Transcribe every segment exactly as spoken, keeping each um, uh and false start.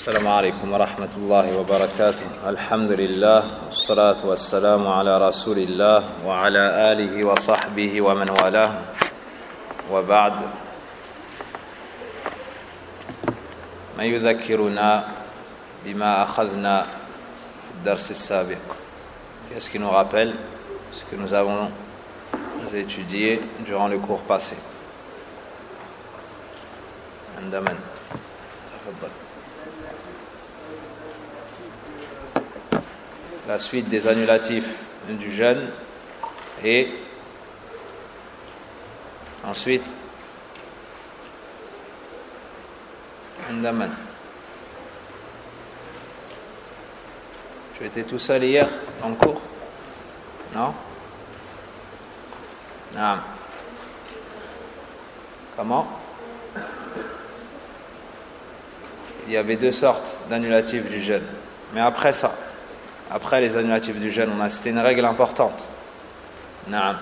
السلام عليكم ورحمة الله وبركاته. الحمد لله والصلاة والسلام على رسول الله وعلى آله وصحبه ومن والاه وبعد. ما يذكرنا بما أخذنا في الدرس السابق. Qu'est-ce qui nous rappelle ce que nous avons étudié durant le cours passé? عندما تفضل. La suite des annulatifs du jeûne et ensuite Andaman. Tu étais tout seul hier en cours? Non? Non. Comment? Il y avait deux sortes d'annulatifs du jeûne. Mais après ça, après les annulatifs du jeûne, on a cité une règle importante. Naam.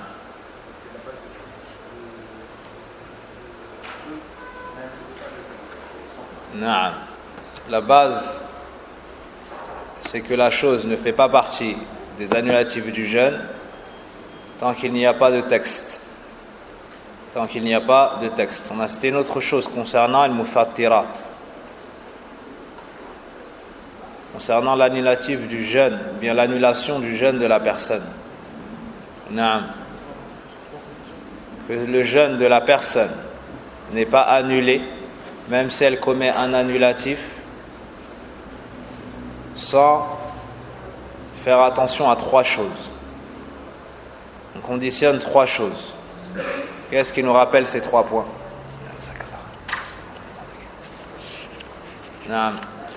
Naam. La base, c'est que la chose ne fait pas partie des annulatifs du jeûne tant qu'il n'y a pas de texte. Tant qu'il n'y a pas de texte. On a cité une autre chose concernant le mufattirat. Concernant l'annulatif du jeûne, bien l'annulation du jeûne de la personne. Naam. Que le jeûne de la personne n'est pas annulé, même si elle commet un annulatif, sans faire attention à trois choses. On conditionne trois choses. Qu'est-ce qui nous rappelle ces trois points? Naam.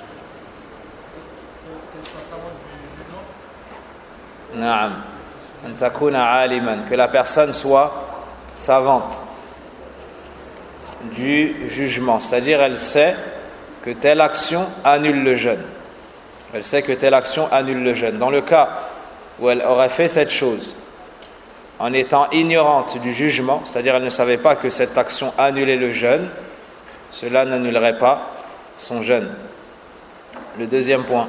Naam. An takuna aliman, que la personne soit savante du jugement, c'est-à-dire elle sait que telle action annule le jeûne. Elle sait que telle action annule le jeûne. Dans le cas où elle aurait fait cette chose en étant ignorante du jugement, c'est-à-dire elle ne savait pas que cette action annulait le jeûne, cela n'annulerait pas son jeûne. Le deuxième point,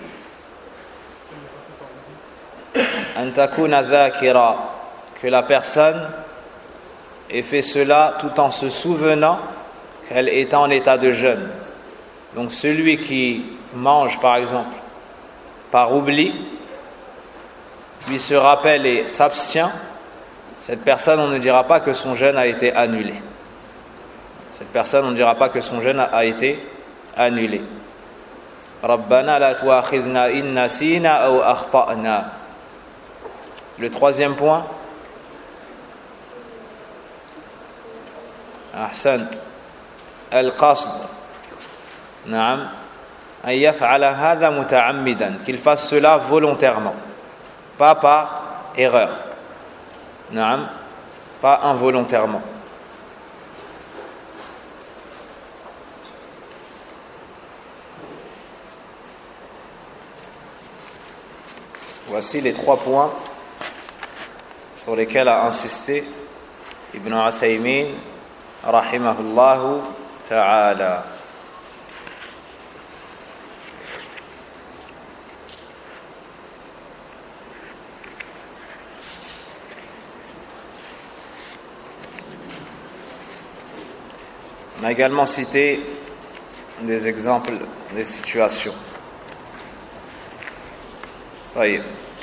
an takuna dhakira, que la personne ait fait cela tout en se souvenant qu'elle est en état de jeûne. Donc celui qui mange par exemple par oubli, puis se rappelle et s'abstient, cette personne, on ne dira pas que son jeûne a été annulé. Cette personne, on ne dira pas que son jeûne a été annulé. Rabbana la tu'akhidhna in nasina aw akhta'na. Le troisième point, ahsant, al-qasd. Naam. An yaf'ala hadha muta'ammidan, qu'il fasse cela volontairement, pas par erreur. Naam, pas involontairement. Voici les trois points sur lesquels a insisté Ibn Uthaymin rahimahullahu ta'ala. On a également cité des exemples, des situations. طيب.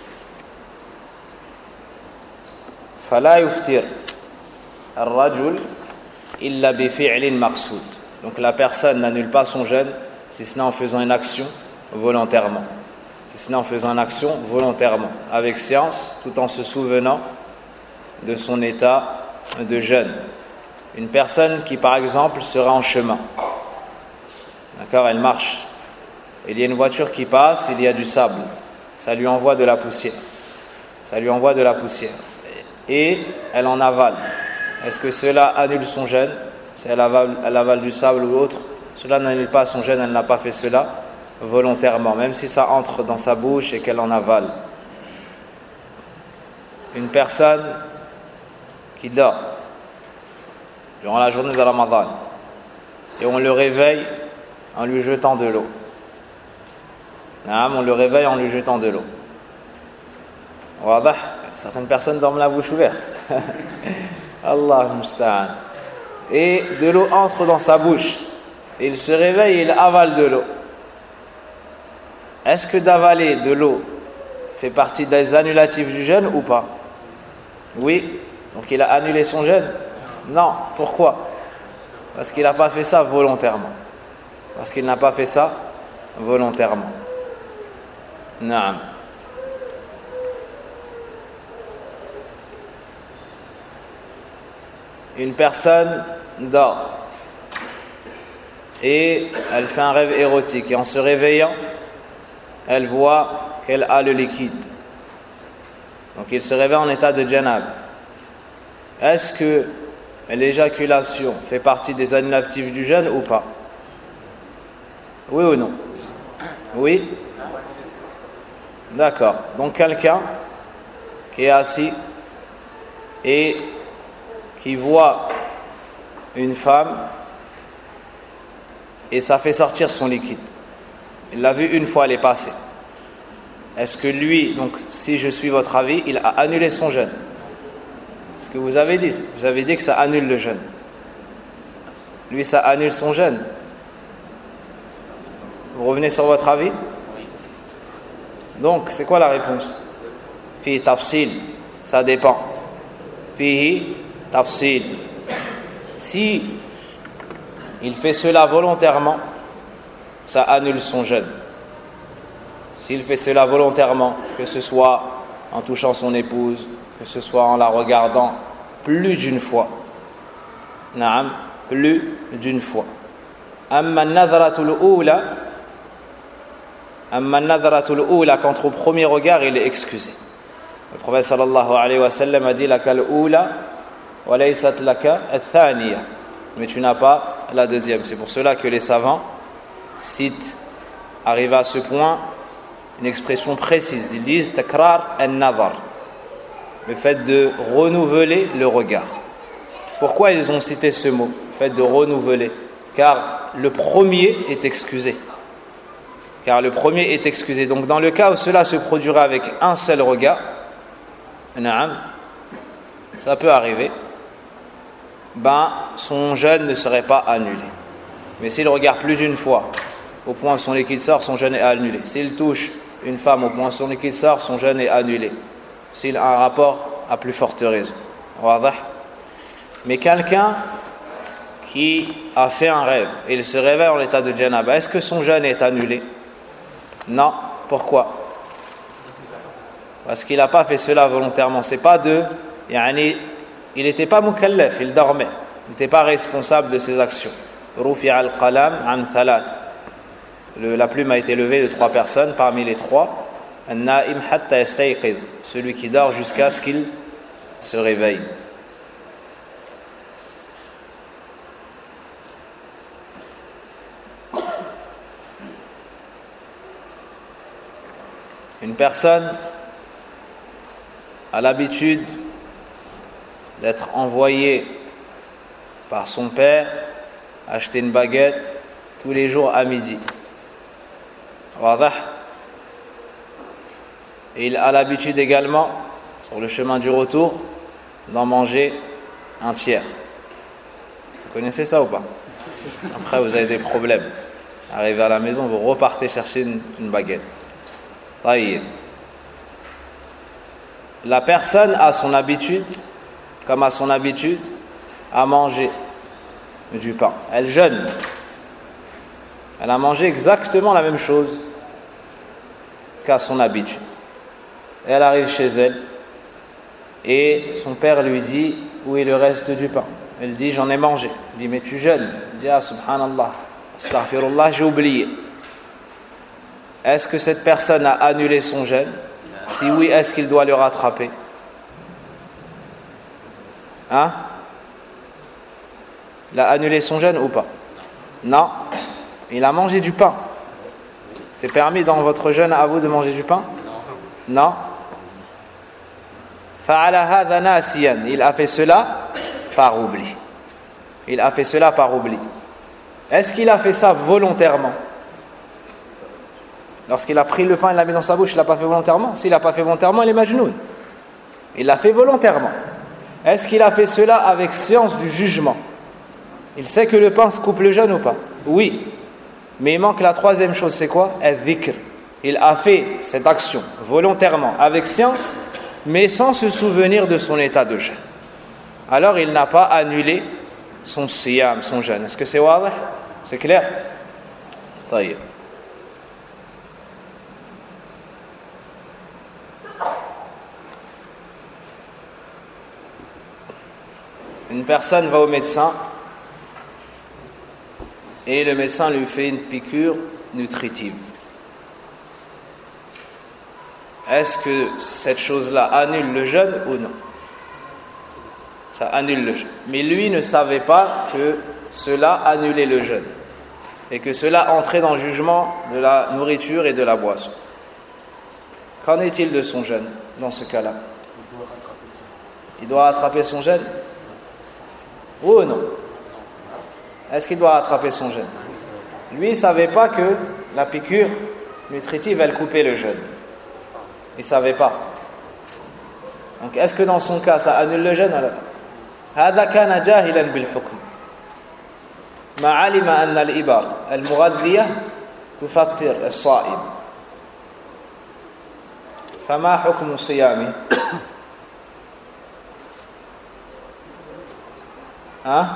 فلا يفطر الرجل إلا بفعل مقصود. Donc la personne n'annule pas son jeûne si ce n'est en faisant une action volontairement. Si ce n'est en faisant une action volontairement, avec science, tout en se souvenant de son état de jeûne. Une personne qui, par exemple, sera en chemin. D'accord, elle marche. Il y a une voiture qui passe, il y a du sable. Ça lui envoie de la poussière. Ça lui envoie de la poussière. Et elle en avale. Est-ce que cela annule son jeûne? Si elle avale, elle avale du sable ou autre, cela n'annule pas son jeûne, elle n'a pas fait cela volontairement, même si ça entre dans sa bouche et qu'elle en avale. Une personne qui dort durant la journée de Ramadan et on le réveille en lui jetant de l'eau. On le réveille en lui jetant de l'eau. Certaines personnes dorment la bouche ouverte. Allah musta'an. Et de l'eau entre dans sa bouche. Il se réveille et il avale de l'eau. Est-ce que d'avaler de l'eau fait partie des annulatifs du jeûne ou pas? Oui. Donc il a annulé son jeûne? Non. Pourquoi? Parce qu'il n'a pas fait ça volontairement. Parce qu'il n'a pas fait ça volontairement. Naam. Une personne dort et elle fait un rêve érotique et en se réveillant, elle voit qu'elle a le liquide. Donc il se réveille en état de janab. Est-ce que l'éjaculation fait partie des annulatifs du jeûne ou pas? Oui ou non? Oui? D'accord. Donc quelqu'un qui est assis et qui voit une femme et ça fait sortir son liquide. Il l'a vu une fois, elle est passée. Est-ce que lui, donc si je suis votre avis, il a annulé son jeûne? Ce que vous avez dit, vous avez dit que ça annule le jeûne. Lui, ça annule son jeûne. Vous revenez sur votre avis? Donc, c'est quoi la réponse? Fi tafsil, ça dépend. Fi tafsil. Si il fait cela volontairement, ça annule son jeûne. S'il fait cela volontairement, que ce soit en touchant son épouse, que ce soit en la regardant plus d'une fois, naam, plus d'une fois. Amma nadratul oula, amma nadratul oula, contre au premier regard, il est excusé. Le prophète sallallahu alayhi wa sallam a dit laka l'oula wa laysat laka al-thaniya, mais tu n'as pas la deuxième. C'est pour cela que les savants citent, arrivés à ce point, une expression précise. Ils disent takrar an-nazar, le fait de renouveler le regard. Pourquoi ils ont cité ce mot, le fait de renouveler? Car le premier est excusé. Car le premier est excusé. Donc dans le cas où cela se produirait avec un seul regard, ça peut arriver, ben son jeûne ne serait pas annulé. Mais s'il regarde plus d'une fois, au point où son liquide sort, son jeûne est annulé. S'il touche une femme au point où son liquide sort, son jeûne est annulé. S'il a un rapport, à plus forte raison. Mais quelqu'un qui a fait un rêve et il se réveille en état de janaba, est-ce que son jeûne est annulé? Non. Pourquoi? Parce qu'il n'a pas fait cela volontairement. C'est pas de, yani, il n'était pas mukallaf, il dormait. Il n'était pas responsable de ses actions. Rufi'a al-qalam an thalath. La plume a été levée de trois personnes, parmi les trois, an-na'im hatta yastayqid, celui qui dort jusqu'à ce qu'il se réveille. Une personne a l'habitude d'être envoyée par son père acheter une baguette tous les jours à midi. Et il a l'habitude également, sur le chemin du retour, d'en manger un tiers. Vous connaissez ça ou pas? Après, vous avez des problèmes. Arrivé à la maison, vous repartez chercher une, une baguette. Taïe. La personne a son habitude, comme a son habitude, à manger du pain. Elle jeûne. Elle a mangé exactement la même chose qu'à son habitude. Et elle arrive chez elle et son père lui dit: où est le reste du pain? Elle dit: j'en ai mangé. Il dit: mais tu jeûnes. Elle dit: ah subhanallah, astaghfirullah, j'ai oublié. Est-ce que cette personne a annulé son jeûne? Si oui, est-ce qu'il doit le rattraper? Hein? Il a annulé son jeûne ou pas? Non. Il a mangé du pain. C'est permis dans votre jeûne à vous de manger du pain? Non. Fa'ala hadha nasiyan. Il a fait cela par oubli. Il a fait cela par oubli. Est-ce qu'il a fait ça volontairement? Lorsqu'il a pris le pain et l'a mis dans sa bouche, il l'a pas fait volontairement. S'il l'a pas fait volontairement, il est majnoun. Il l'a fait volontairement. Est-ce qu'il a fait cela avec science du jugement? Il sait que le pain se coupe le jeûne ou pas? Oui. Mais il manque la troisième chose, c'est quoi? Al-dhikr. Il a fait cette action volontairement, avec science, mais sans se souvenir de son état de jeûne. Alors il n'a pas annulé son siyam, son jeûne. Est-ce que c'est wadih? C'est clair? Taïb. Une personne va au médecin et le médecin lui fait une piqûre nutritive. Est-ce que cette chose-là annule le jeûne ou non? Ça annule le jeûne. Mais lui ne savait pas que cela annulait le jeûne et que cela entrait dans le jugement de la nourriture et de la boisson. Qu'en est-il de son jeûne dans ce cas-là? Il doit rattraper son jeûne? Oui ou non? Est-ce qu'il doit rattraper son jeûne? Lui, il ne savait pas que la piqûre nutritive, elle coupait le jeûne. Il ne savait pas. Donc, est-ce que dans son cas, ça annule le jeûne alors? هذا كان جاهلا بالحكم ما علم أن الإبر المغذية تفطر الصائم فما حكم صيامه؟ Hein?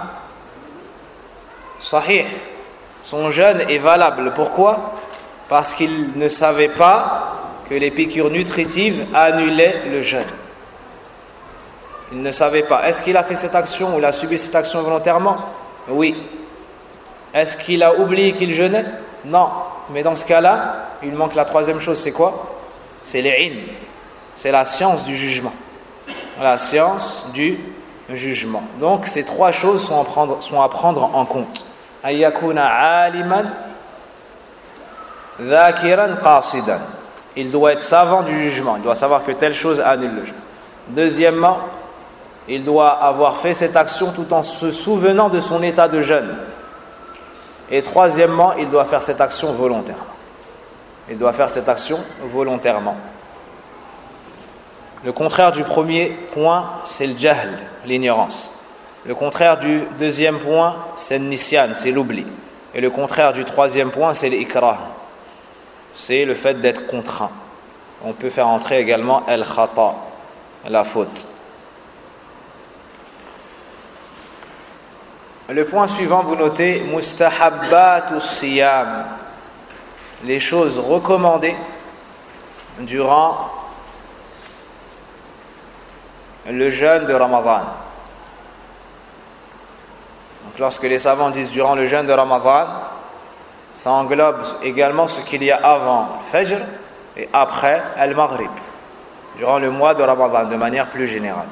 Sahih. Son jeûne est valable. Pourquoi? Parce qu'il ne savait pas que les piqûres nutritives annulaient le jeûne. Il ne savait pas. Est-ce qu'il a fait cette action ou il a subi cette action volontairement? Oui. Est-ce qu'il a oublié qu'il jeûnait? Non. Mais dans ce cas-là, il manque la troisième chose, c'est quoi? C'est l'ilm. C'est la science du jugement. La science du jugement. Donc ces trois choses sont à prendre, sont à prendre en compte. Ayyakuna aliman dhakiran qasidan. Il doit être savant du jugement. Il doit savoir que telle chose annule le jeûne. Deuxièmement, il doit avoir fait cette action tout en se souvenant de son état de jeûne. Et troisièmement, il doit faire cette action volontairement. Il doit faire cette action volontairement. Le contraire du premier point, c'est le jahl, l'ignorance. Le contraire du deuxième point, c'est le nisyan, c'est l'oubli. Et le contraire du troisième point, c'est l'ikrah. C'est le fait d'être contraint. On peut faire entrer également al-khata, la faute. Le point suivant, vous notez mustahabbatu siyam, les choses recommandées durant le jeûne de Ramadan. Donc lorsque les savants disent durant le jeûne de Ramadan, ça englobe également ce qu'il y a avant Fajr et après Al-Maghrib, durant le mois de Ramadan de manière plus générale.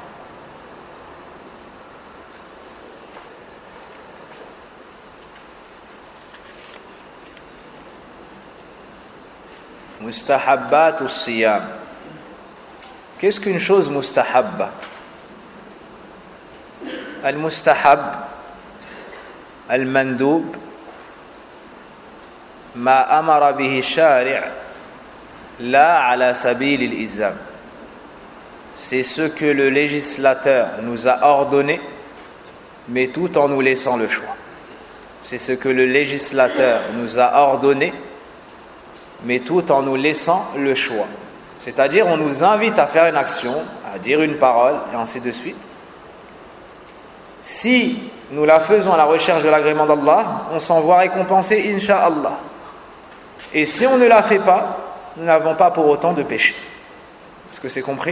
Mustahabbat as-siyam. Qu'est-ce qu'une chose mustahabba? Al-mustahab, al-mandoub, ma amara bihi shari' la ala sabil al-izam. C'est ce que le législateur nous a ordonné, mais tout en nous laissant le choix. C'est ce que le législateur nous a ordonné, mais tout en nous laissant le choix. C'est-à-dire, on nous invite à faire une action, à dire une parole, et ainsi de suite. Si nous la faisons à la recherche de l'agrément d'Allah, on s'en voit récompenser, incha'Allah. Et si on ne la fait pas, nous n'avons pas pour autant de péché. Est-ce que c'est compris?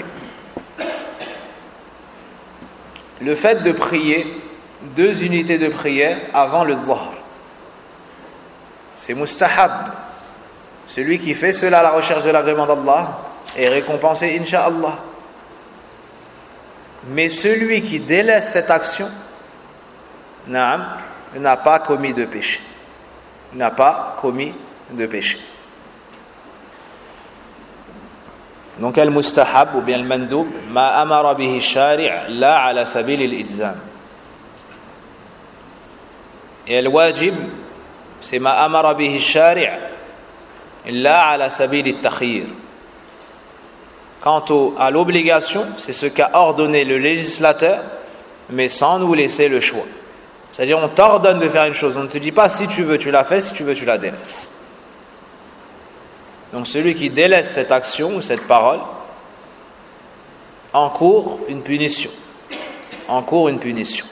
Le fait de prier deux unités de prière avant le dhuhr, c'est mustahab. Celui qui fait cela à la recherche de l'agrément d'Allah est récompensé, incha'Allah. Mais celui qui délaisse cette action, naam, n'a pas commis de péché. N'a pas commis de péché. Donc, al-mustahab ou bien al-mandoub, ma amara bihi shari' la ala sabil al-idzam. Et al-wajib, c'est ma amara bihi shari' la ala sabil at-takhyir. Quant au, à l'obligation, c'est ce qu'a ordonné le législateur, mais sans nous laisser le choix. C'est-à-dire, on t'ordonne de faire une chose, on ne te dit pas si tu veux tu la fais, si tu veux tu la délaisses. Donc celui qui délaisse cette action ou cette parole encourt une punition. Encourt une punition.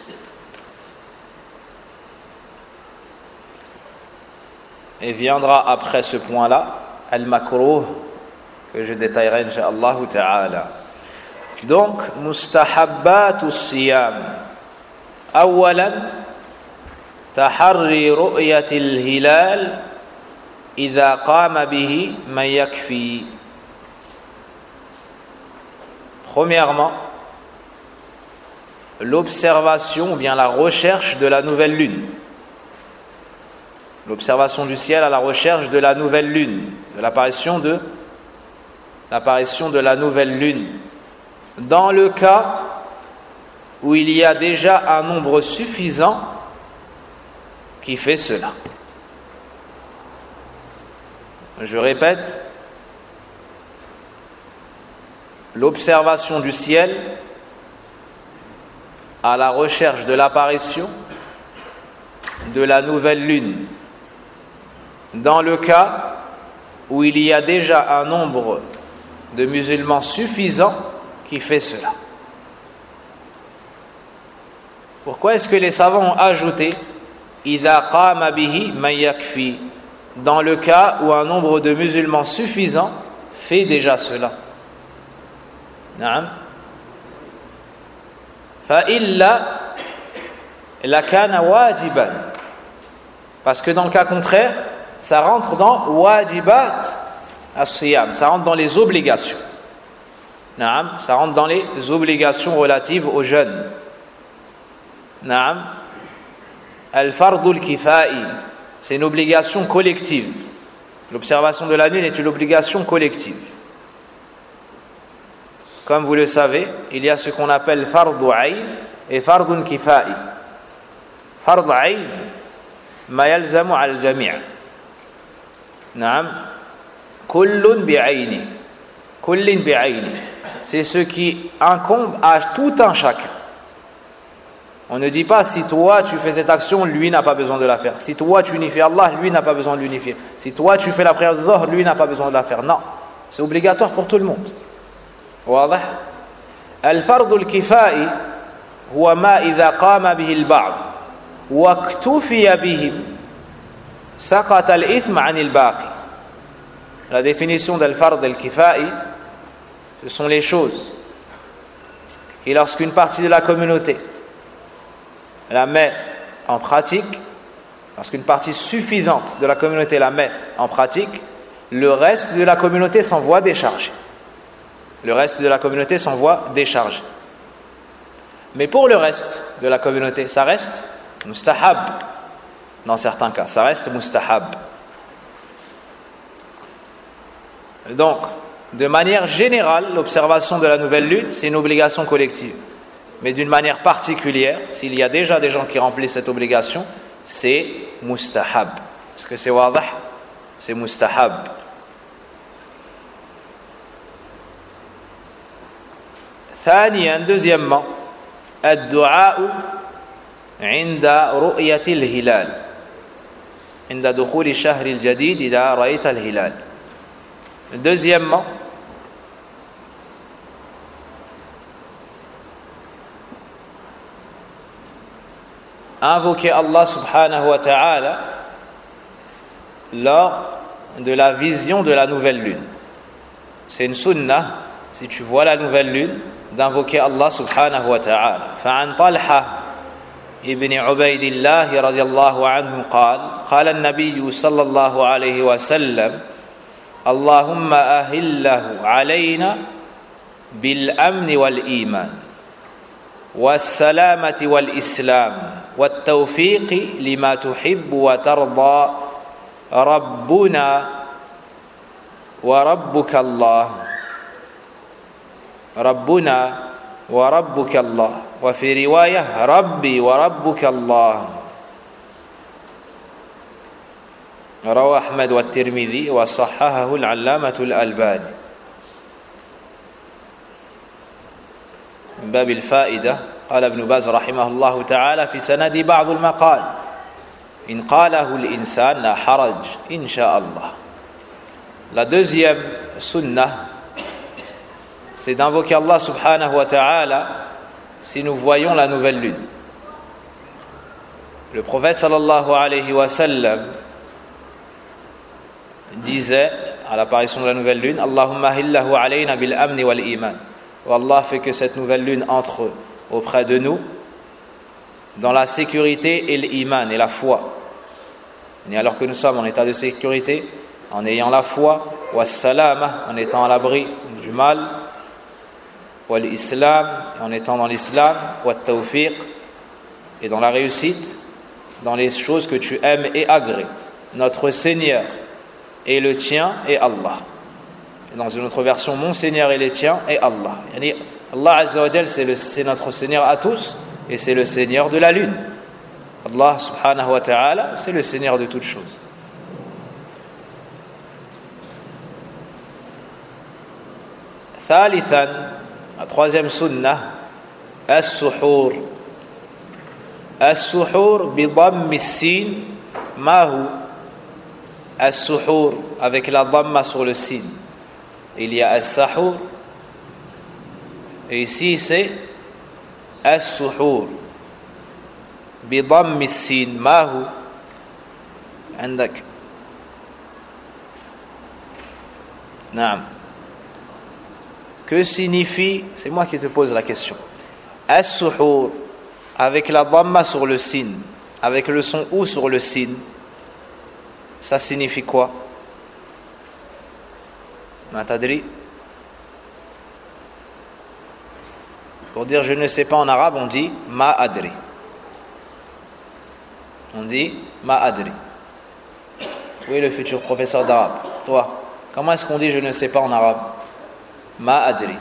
Et viendra après ce point-là, al-makruh, que je détaillerai incha'Allah ta'ala. Donc, mustahabbat as-siyam. Awalan, taharri ru'yat al-hilal idha qama bihi man yakfi. Premièrement, l'observation ou bien la recherche de la nouvelle lune. L'observation du ciel à la recherche de la nouvelle lune, de l'apparition de l'apparition de la nouvelle lune. Dans le cas où il y a déjà un nombre suffisant qui fait cela. Je répète, l'observation du ciel à la recherche de l'apparition de la nouvelle lune. Dans le cas où il y a déjà un nombre de musulmans suffisant qui fait cela. Pourquoi est-ce que les savants ont ajouté idha qama bihi man yakfi, dans le cas où un nombre de musulmans suffisant fait déjà cela? Naam. Fa illa lakana wajiban, parce que dans le cas contraire ça rentre dans wajibat as-siyam, ça rentre dans les obligations. Naam, ça rentre dans les obligations relatives aux jeunes. Naam, al-fardul kifai, c'est une obligation collective. L'observation de la lune est une obligation collective. Comme vous le savez, il y a ce qu'on appelle fardu ayn et fardun kifai. Fardu ayn ma yalzamu al-jami'. Naam, kullun bi'ayni, kullin bi'ayni, c'est ce qui incombe à tout un chacun. On ne dit pas si toi tu fais cette action, lui n'a pas besoin de la faire. Si toi tu unifies Allah, lui n'a pas besoin de l'unifier. Si toi tu fais la prière de Dhuhr, lui n'a pas besoin de la faire. Non, c'est obligatoire pour tout le monde. واضح؟ الفرض الكفائي هو ما إذا قام به البعض واكتفي بهم سقط الإثم عن الباقي. La définition d'al-fard al-kifai, ce sont les choses qui, lorsqu'une partie de la communauté la met en pratique, lorsqu'une partie suffisante de la communauté la met en pratique, le reste de la communauté s'en voit décharger. Le reste de la communauté s'en voit décharger. Mais pour le reste de la communauté, ça reste mustahab. Dans certains cas, ça reste mustahab. Donc, de manière générale, l'observation de la nouvelle lune, c'est une obligation collective. Mais d'une manière particulière, s'il y a déjà des gens qui remplissent cette obligation, c'est mustahab. Est-ce que c'est wadah? C'est mustahab. ثانيا, deuxièmement, الدعاء عند رؤية الهلال عند دخول الشهر الجديد إذا رأيت الهلال. Deuxièmement, invoquer Allah subhanahu wa ta'ala lors de la vision de la nouvelle lune. C'est une sunnah, si tu vois la nouvelle lune, d'invoquer Allah subhanahu wa ta'ala. فعن طلحة ابن عبيد الله رضي الله عنه قال قال النبي صلى الله عليه وسلم اللهم أهله علينا بالأمن والإيمان والسلامة والإسلام والتوفيق لما تحب وترضى ربنا وربك الله ربنا وربك الله وفي رواية ربي وربك الله. رواه أحمد والترمذي وصححه العلامة الألباني. من باب الفائدة قال ابن باز رحمه الله تعالى في سند بعض المقال إن قاله الإنسان لا حرج إن شاء الله. La deuxième sunnah, c'est d'invoquer Allah subhanahu wa ta'ala si nous voyons la nouvelle lune. Le prophète sallallahu alayhi wa sallam disait à l'apparition de la nouvelle lune, Allahumma hillahu alayna bil amni wal iman. Oh Allah, fait que cette nouvelle lune entre auprès de nous dans la sécurité et l'iman et la foi. Et alors que nous sommes en état de sécurité, en ayant la foi, wassalama, en étant à l'abri du mal, wal islam, en étant dans l'islam, wat tawfiq, et dans la réussite, dans les choses que tu aimes et agrées. Notre Seigneur et le tien est Allah. Et dans une autre version, mon Seigneur et le tien est Allah. Yani Allah Azza wa Jal, c'est, le, c'est notre Seigneur à tous et c'est le Seigneur de la lune. Allah subhanahu wa ta'ala, c'est le Seigneur de toutes choses. ثالثا, la troisième sunnah, as-suhur. As-suhur bi dhammi sin, ma hu? As-suhur avec la dhamma sur le sin. Il y a as-sahur et ici c'est as-suhur bi dhammi sin, ma hu? عندك نعم. Que signifie, c'est moi qui te pose la question, as-suhur avec la dhamma sur le sin, avec le son ou sur le sin, ça signifie quoi? Ma tadri? Pour dire je ne sais pas en arabe, on dit ma adri. On dit ma adri. Oui, le futur professeur d'arabe. Toi, comment est-ce qu'on dit je ne sais pas en arabe? Ma adri.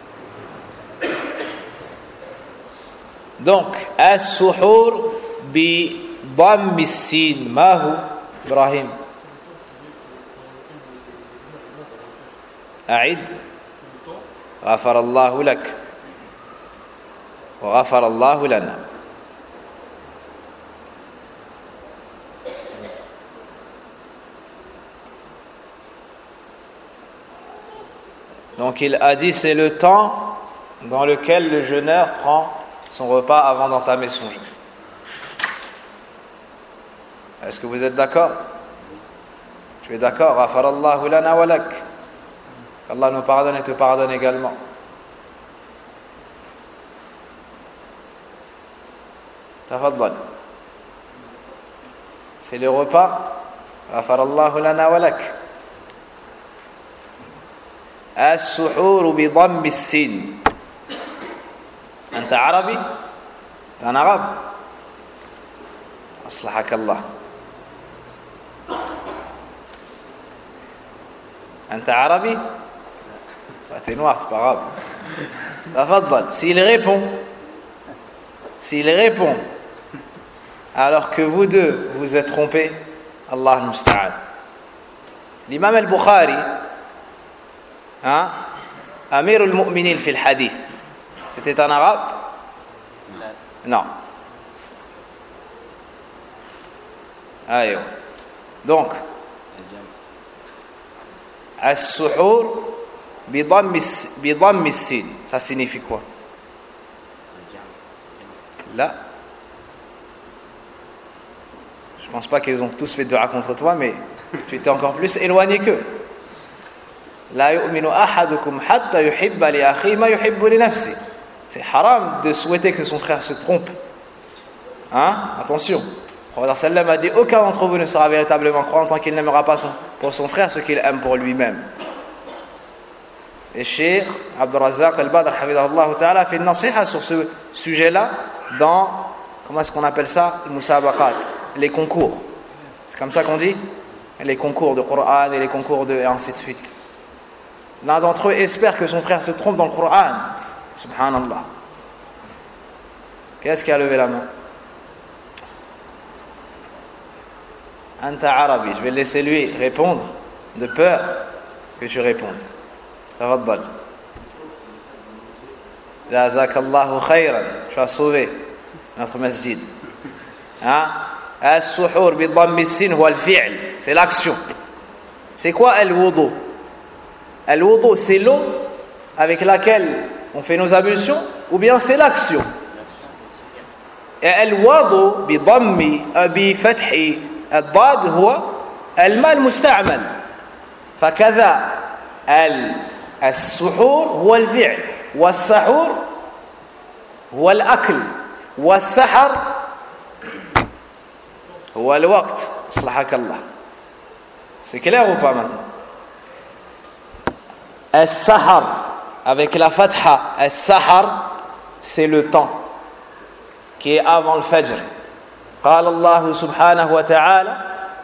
Donc, as-suhur bi dhammi sin, ma hu? Ibrahim. أعد. غفر الله لك وغفر الله لنا. Donc il a dit c'est le temps dans lequel le jeûneur prend son repas avant d'entamer son jeûne. Est-ce que vous êtes d'accord? Tu es d'accord? Ghafarallahu lana wa lak. Qu'Allah nous pardonne et te pardonne également. Tafaddal. C'est le repas. Ghafarallahu lana wa lak. السحور بضم السين. أنت عربي؟ أنا عرب. أصلحك الله. أنت عربي؟ t'es noir, c'est pas grave. تفضل. S'il répond, s'il répond, alors que vous deux vous êtes trompés, Allah al-Musta'an. L'imam al-Bukhari, hein, Amir al-Mu'minin fil hadith, c'était un arabe? Non. Aïe. Donc, as-suhur bi dhammi sin, ça signifie quoi? Là, je pense pas qu'ils ont tous fait dua contre toi, mais tu étais encore plus éloigné qu'eux. La yu'minu ahadukum hatta yuhibba li akhihi ma yuhibbu li nafsi. C'est haram de souhaiter que son frère se trompe. Hein? Attention. Le prophète sallam a dit aucun d'entre vous ne sera véritablement croyant tant qu'il n'aimera pas son, pour son frère ce qu'il aime pour lui-même. Et Cheikh Abdul Razzaq al-Badr hafidhahullah ta'ala fait une nasiha sur ce sujet-là dans, comment est-ce qu'on appelle ça? Musabaqat, les concours. C'est comme ça qu'on dit? Les concours de Coran et les concours de, et ainsi de suite. L'un d'entre eux espère que son frère se trompe dans le Coran. Subhanallah. Qu'est-ce qui a levé la main? Anta Arabi. Je vais laisser lui répondre de peur que tu répondes. Tafaddal. Jazakallahu khayran. Tu as sauvé notre masjid. Hein? As-suhur bi dhammi sin huwa al-fi'l. C'est l'action. C'est quoi al-wudu? Al-wudu, c'est l'eau avec laquelle on fait nos ablutions, ou bien c'est l'action? Et al-wudu bi dhammi bi fathi الضاد هو الماء المستعمل فكذا السحور هو الفعل والسحور هو الأكل والسحر هو الوقت أصلحك الله. C'est clair ou pas maintenant? السحر avec la fatha, السحر c'est le temps qui est avant le fajr. قال الله سبحانه وتعالى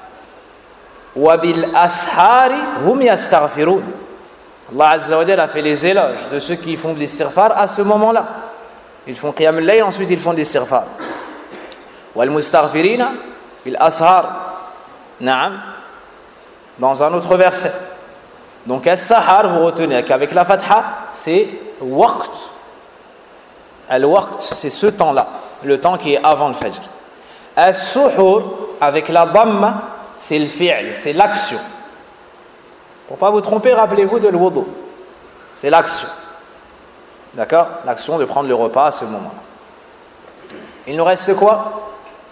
وبالأسحار هم يستغفرون. Allah Azza wa Jalla a fait les éloges de ceux qui font de l'istighfar à ce moment-là. Ils font qiyam al-layl, ensuite ils font de l'istighfar. وَالْمُسْتَغْفِرِينَ بِالْأَسْحَارِ. Naam. Dans un autre verset. Donc as-sahar, vous retenez qu'avec la fatha, c'est waqt. Al-waqt, c'est ce temps-là, le temps qui est avant le fajr. As-suhur, avec la dhamma, c'est le fi'l, c'est l'action. Pour ne pas vous tromper, rappelez-vous de l'wudu. C'est l'action. D'accord? L'action de prendre le repas à ce moment-là. Il nous reste quoi?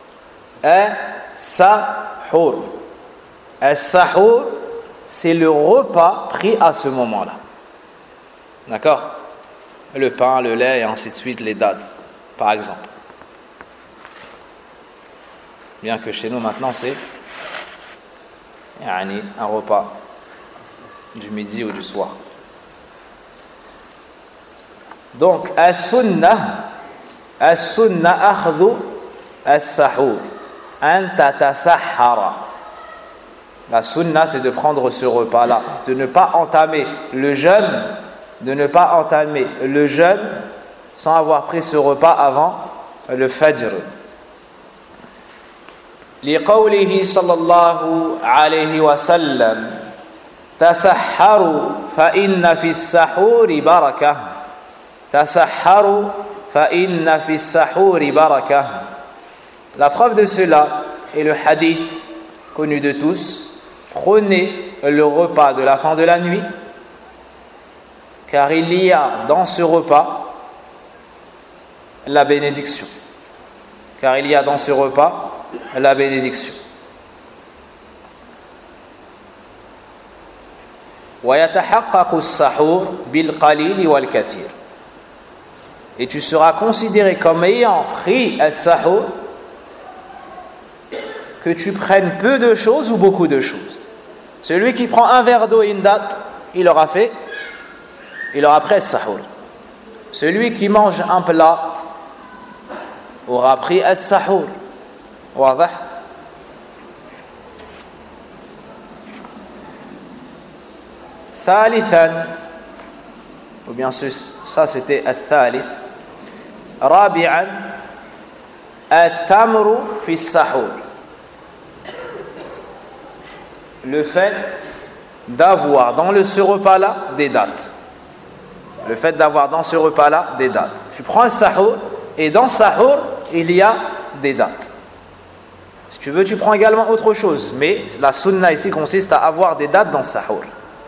As-sahur. As-sahur, c'est le repas pris à ce moment-là. D'accord? Le pain, le lait et ainsi de suite, les dates, par exemple. Bien que chez nous maintenant c'est yani, un repas du midi ou du soir. Donc as-sunnah as-sunnah akhdhu as-sahur an tatasahhara. La sunna, c'est de prendre ce repas-là, de ne pas entamer le jeûne, de ne pas entamer le jeûne sans avoir pris ce repas avant le fajr. لقوله صلى الله عليه وسلم تسحروا فإن في السحور بركة تسحروا فإن في السحور بركة. La preuve de cela est le hadith connu de tous: prenez le repas de la fin de la nuit car il y a dans ce repas la bénédiction, car il y a dans ce repas la bénédiction. ويتحقق السحور بالقليل والكثير. Et tu seras considéré comme ayant pris as-sahur que tu prennes peu de choses ou beaucoup de choses. Celui qui prend un verre d'eau et une date, il aura fait, il aura pris as-sahur. Celui qui mange un plat aura pris as-sahur. واضح؟ ثالثا, ou bien ça c'était الثالث. رابعا التمر في السحور. Le fait d'avoir dans le, ce repas-là des dates. Le fait d'avoir dans ce repas-là des dates. Tu prends un sahur et dans sahur il y a des dates. Si tu veux, tu prends également autre chose, mais la sunna ici consiste à avoir des dates dans sahur.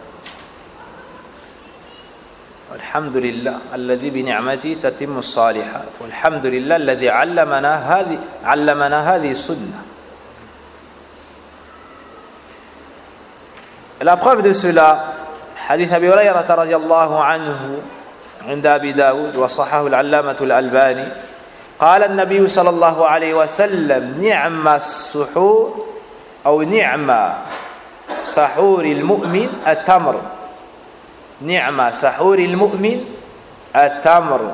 Alhamdulillah alladhi bi ni'mati tatimmu as-salihat walhamdulillah alladhi 'allamana hadhi 'allamana hadhihi sunnah. La preuve de cela, hadith Abi Hurayrah radiyallahu anhu عند أبي داود وصححه العلامة الألباني قال النبي صلى الله عليه وسلم نعم السحور أو نعم سحور المؤمن التمر نعم سحور المؤمن التمر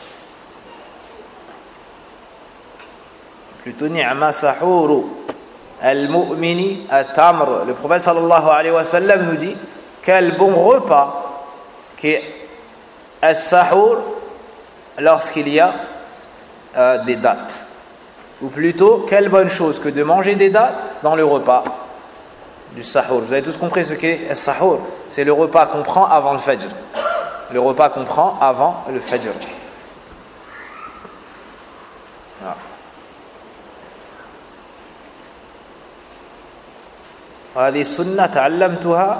plutôt نعم سحور المؤمن التمر. Le prophète sallallahu alayhi wa sallam nous dit quel bon repas qu'est as-sahur lorsqu'il y a euh, des dates. Ou plutôt, quelle bonne chose que de manger des dates dans le repas du sahur. Vous avez tous compris ce qu'est le sahur. C'est le repas qu'on prend avant le fajr. Le repas qu'on prend avant le fajr. Voilà. هذه السنة تعلمتها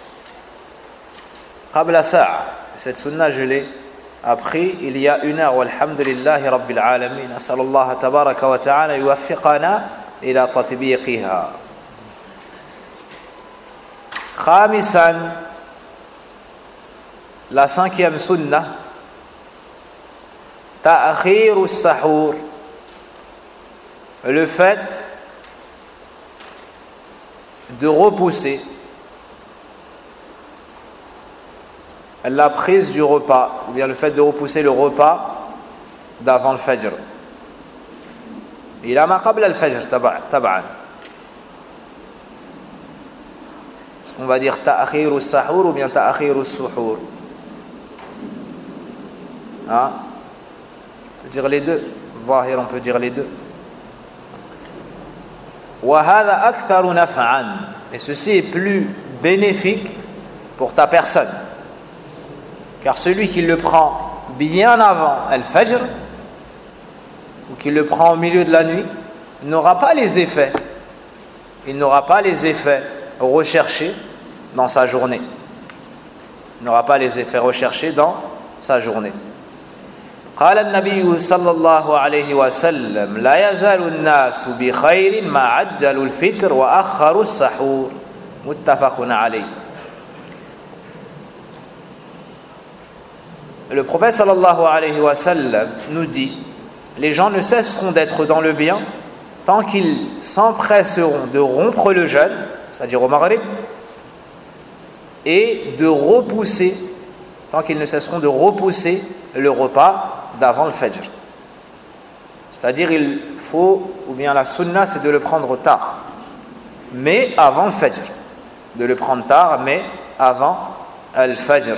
قبل ساعة. Cette sunna, je l'ai appris il y a une heure. والحمد لله رب العالمين. أسأل الله تبارك وتعالى يوفقنا إلى تطبيقها. خامسا, la cinquième sunna, تأخير السحور, le fait de repousser la prise du repas, ou bien le fait de repousser le repas d'avant le fajr. إلى ما قبل الفجر طبعا. Est-ce qu'on va dire تأخير السحور ou bien تأخير السحور? Hein? On peut dire les deux. ظاهر, on peut dire les deux. وهذا أكثر نفعا. Et ceci est plus bénéfique pour ta personne. Car celui qui le prend bien avant al-fajr, ou qui le prend au milieu de la nuit, n'aura pas les effets. Il n'aura pas les effets recherchés dans sa journée. Il n'aura pas les effets recherchés dans sa journée. قال النبي صلى الله عليه وسلم لا يزال الناس بخير ما عجلوا الفطر وأخروا السحور متفق عليه. Le prophète sallallahu alayhi wa sallam nous dit: les gens ne cesseront d'être dans le bien tant qu'ils s'empresseront de rompre le jeûne, c'est-à-dire au maghrib, et de repousser, tant qu'ils ne cesseront de repousser le repas d'avant le fajr. C'est-à-dire il faut, ou bien la sunna, c'est de le prendre tard, mais avant le fajr. De le prendre tard, mais avant le fajr.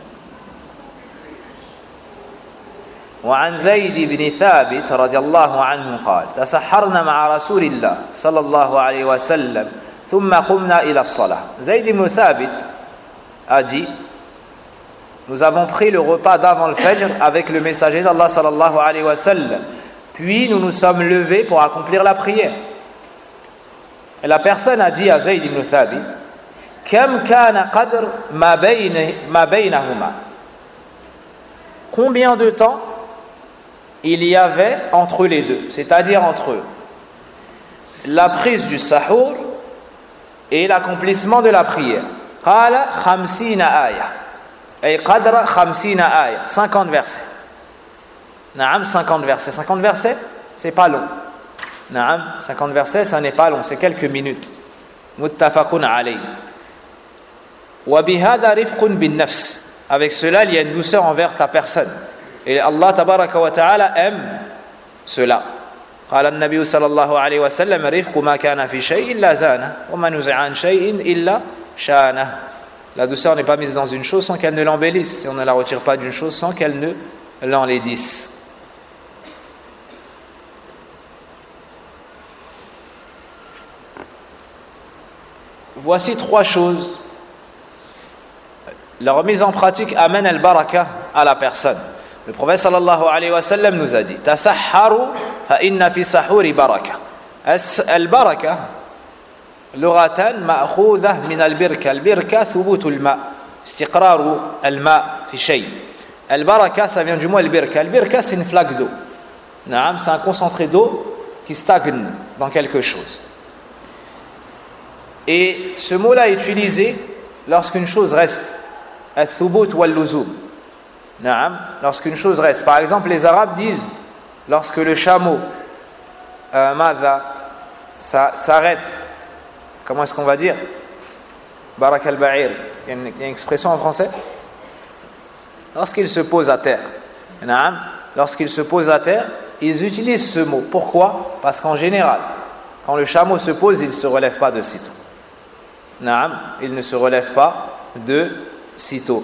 وعن زيد بن ثابت رضي الله عنه قال تسحرنا مع رسول الله صلى الله عليه وسلم ثم قمنا إلى الصلاة. Zayd ibn Thabit a dit: nous avons pris le repas d'avant le fajr avec le messager d'Allah sallallahu alayhi wa sallam, puis nous nous sommes levés pour accomplir la prière. Et la personne a dit à Zayd ibn Thabit: كم كان قدر ما بين ما بينهما. Combien de temps il y avait entre les deux, c'est-à-dire entre la prise du sahur et l'accomplissement de la prière. قال خمسين آية أي قدر خمسين آية, cinquante versets. نعم, cinquante versets. cinquante versets, c'est pas long. نعم, cinquante versets, ça n'est pas long, c'est quelques minutes. متفق عليه. وبهذا رفق بالنفس. Avec cela, il y a une douceur envers ta personne. Et Allah tabaraka wa ta'ala aime cela. قال النبي صلى الله عليه وسلم رفق ما كان في شيء إلا زانه وما نزع عن شيء إلا شانه. La douceur n'est pas mise dans une chose sans qu'elle ne l'embellisse, et on ne la retire pas d'une chose sans qu'elle ne l'enlaidisse. Voici trois choses. La remise en pratique amène al-baraka à la personne. Le prophète sallallahu alayhi wa sallam nous a dit: tasahharu fa inna fi sahuri baraka. Al-baraka lughatan ma'khudha min al-birka. Al-birka thubutu al-ma', istiqraru al-ma' fi shay. Al-baraka, ça vient du mot al-birka. Al-birka, c'est une flaque d'eau. Naam, c'est un concentré d'eau qui stagne dans quelque chose. Et ce mot-là est utilisé lorsqu'une chose reste. Al-thubut wal-luzum. Naam, lorsqu'une chose reste. Par exemple, les Arabes disent, lorsque le chameau euh, madha, ça s'arrête, comment est-ce qu'on va dire? Barak al-ba'ir. Il y a une, il y a une expression en français. Lorsqu'il se pose à terre. Naam, lorsqu'il se pose à terre, ils utilisent ce mot. Pourquoi? Parce qu'en général, quand le chameau se pose, il ne se relève pas de sitôt. Naam, il ne se relève pas de sitôt.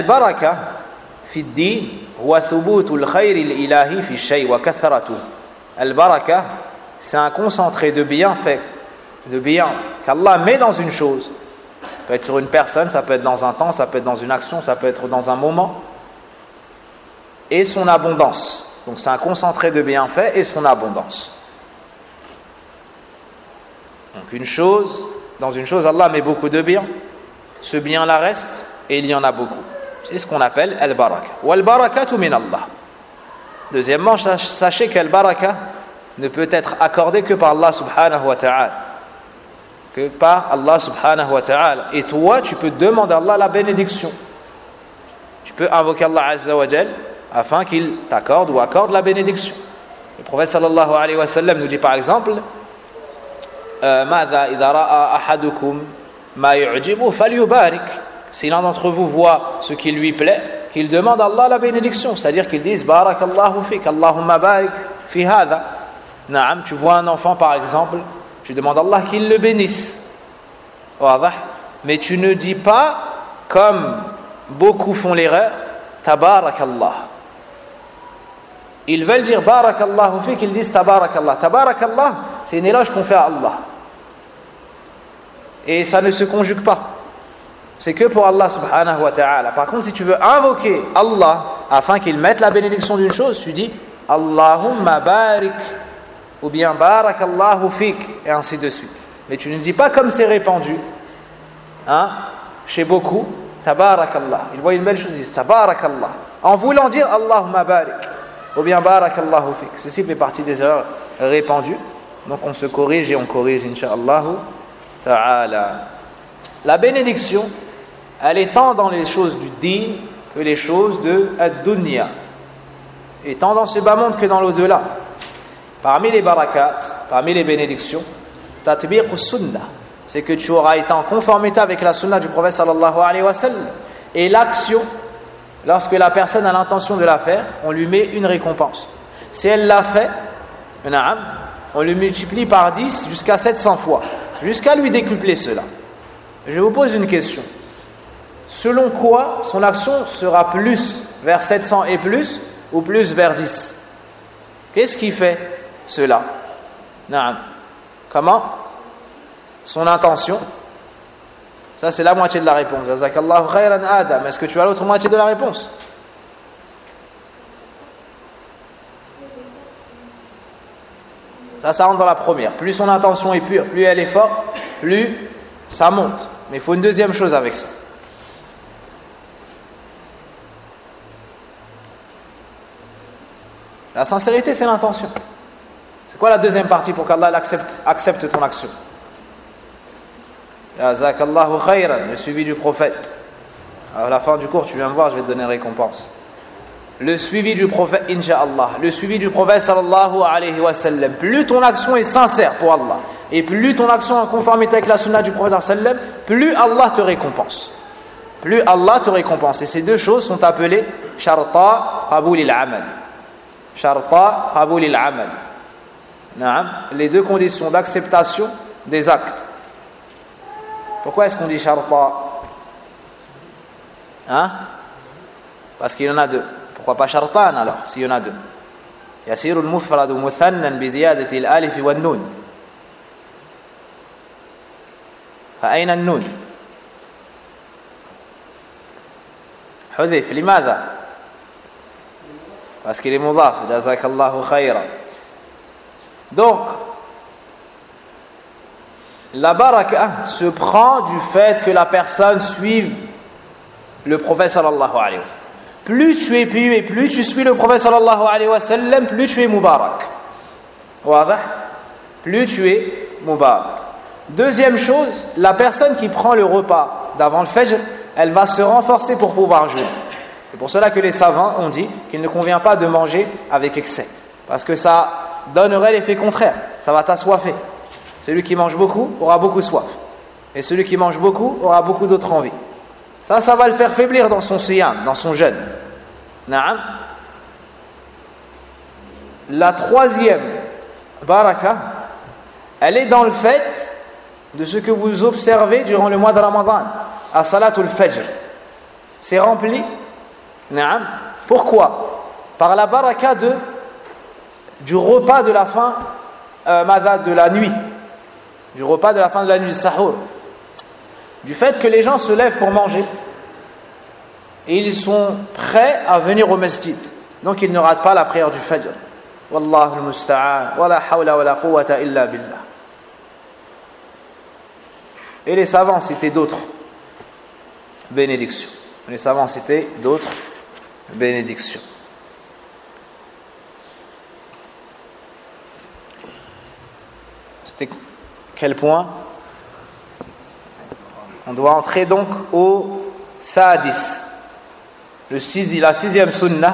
Al-baraka fi ad-din huwa thubutu al-khayr al-ilahi fi shay wa kathratuhu. Al-baraka, c'est un concentré de bienfaits, de bien qu'Allah met dans une chose. Ça peut être sur une personne, ça peut être dans un temps, ça peut être dans une action, ça peut être dans un moment. Et son abondance. Donc c'est un concentré de bienfaits et son abondance. Donc une chose, dans une chose, Allah met beaucoup de bien. Ce bien-là reste et il y en a beaucoup. C'est ce qu'on appelle al-baraka. Wal-barakatu min Allah. Deuxièmement, sachez qu'al-baraka ne peut être accordé que par Allah subhanahu wa ta'ala. Que par Allah subhanahu wa ta'ala. Et toi, tu peux demander à Allah la bénédiction. Tu peux invoquer Allah azza wa jal afin qu'il t'accorde ou accorde la bénédiction. Le prophète sallallahu alayhi wa sallam nous dit par exemple ماذا إذا رأى أحدكم ما يعجبه فليبارك. Si l'un d'entre vous voit ce qui lui plaît, qu'il demande à Allah la bénédiction, c'est-à-dire qu'il dise barakallahu fik, Allahumma barik fi hadha. Naam, tu vois un enfant par exemple, tu demandes à Allah qu'il le bénisse. Mais tu ne dis pas, comme beaucoup font l'erreur, tabarakallah. Ils veulent dire barakallahu fik, ils disent tabarakallah. Tabarakallah, c'est une éloge qu'on fait à Allah. Et ça ne se conjugue pas. C'est que pour Allah subhanahu wa ta'ala. Par contre, si tu veux invoquer Allah afin qu'il mette la bénédiction d'une chose, tu dis Allahumma barik ou bien barakallahu fik et ainsi de suite. Mais tu ne dis pas comme c'est répandu hein, chez beaucoup tabarakallah. Ils voient une belle chose, ils disent tabarakallah en voulant dire Allahumma barik ou bien barakallahu fik. Ceci fait partie des erreurs répandues. Donc on se corrige et on corrige incha'Allah ta'ala. La bénédiction, elle est tant dans les choses du din que les choses de ad-dunya. Et tant dans ce bas monde que dans l'au-delà. Parmi les barakat, parmi les bénédictions, tatbiq sunnah, c'est que tu auras été en conformité avec la sunna du prophète sallallahu alayhi wa sallam. Et l'action, lorsque la personne a l'intention de la faire, on lui met une récompense. Si elle l'a fait, on le multiplie par dix jusqu'à sept cents fois, jusqu'à lui décupler cela. Je vous pose une question. Selon quoi son action sera plus vers sept cents et plus ou plus vers dix? Qu'est-ce qui fait cela? Naam. Comment? Son intention. Ça c'est la moitié de la réponse. Jazakallahu khayran Adam. Est-ce que tu as l'autre moitié de la réponse? Ça, ça rentre dans la première. Plus son intention est pure, plus elle est forte, plus ça monte. Mais il faut une deuxième chose avec ça. La sincérité, c'est l'intention. C'est quoi la deuxième partie pour qu'Allah accepte, accepte ton action? Jazakallahu khayran, le suivi du prophète. À la fin du cours, tu viens me voir, je vais te donner une récompense. Le suivi du prophète, incha'Allah. Le suivi du prophète sallallahu alayhi wa sallam. Plus ton action est sincère pour Allah, et plus ton action est en conformité avec la sunna du prophète sallallahu alayhi wa sallam, plus Allah te récompense. Plus Allah te récompense. Et ces deux choses sont appelées sharta qaboul al-amal. Sharta qaboul al-amal. Les deux conditions d'acceptation des actes. Pourquoi est-ce qu'on dit sharta? Hein? Parce qu'il y en a deux. Pourquoi pas shartan alors, s'il y en a deux? Yasiru al-mufradu muthannan bi ziyadati al-alif wa an-nun. Fa ayna an-nun? Hudhif, limadha? Parce qu'il est mudaf. Jazakallahu khayran. Donc, la baraka se prend du fait que la personne suive le prophète sallallahu alayhi wa sallam. Plus tu es pieux et plus tu suis le prophète sallallahu alayhi wa sallam, plus tu es mubarak. Plus tu es mubarak. Deuxième chose, la personne qui prend le repas d'avant le fajr, elle va se renforcer pour pouvoir jeûner. C'est pour cela que les savants ont dit qu'il ne convient pas de manger avec excès. Parce que ça donnerait l'effet contraire. Ça va t'assoiffer. Celui qui mange beaucoup aura beaucoup soif. Et celui qui mange beaucoup aura beaucoup d'autres envies. Ça, ça va le faire faiblir dans son siyam, dans son jeûne. Naam. La troisième baraka, elle est dans le fait de ce que vous observez durant le mois de Ramadan, à Salatul Fajr. C'est rempli. Naam. Pourquoi? Par la baraka de du repas de la fin euh, de la nuit, du repas de la fin de la nuit, sahur, du fait que les gens se lèvent pour manger et ils sont prêts à venir au masjid, donc ils ne ratent pas la prière du fajr. Wallahu al-musta'an, wa la hawla wa la quwwata illa billah. Et les savants citaient d'autres bénédictions. Les savants citaient d'autres bénédictions. C'était quel point? On doit entrer donc au sadis, le six, la sixième sunnah.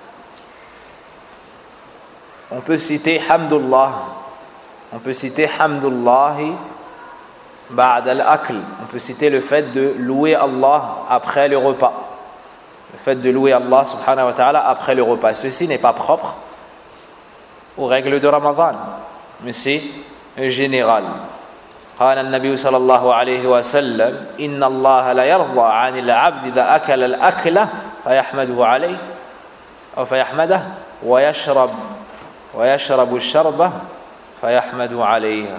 On peut citer hamdullah, on peut citer hamdullahi ba'd al-akl, on peut citer le fait de louer Allah après le repas, le fait de louer Allah subhanahu wa ta'ala après le repas. Ceci n'est pas propre aux règles de Ramadan, mais c'est général. قال النبي صلى الله عليه وسلم إن الله لا يرضى عن العبد إذا أكل الأكلة فيحمده عليه أو فيحمده ويشرب ويشرب الشربة فيحمد عليها.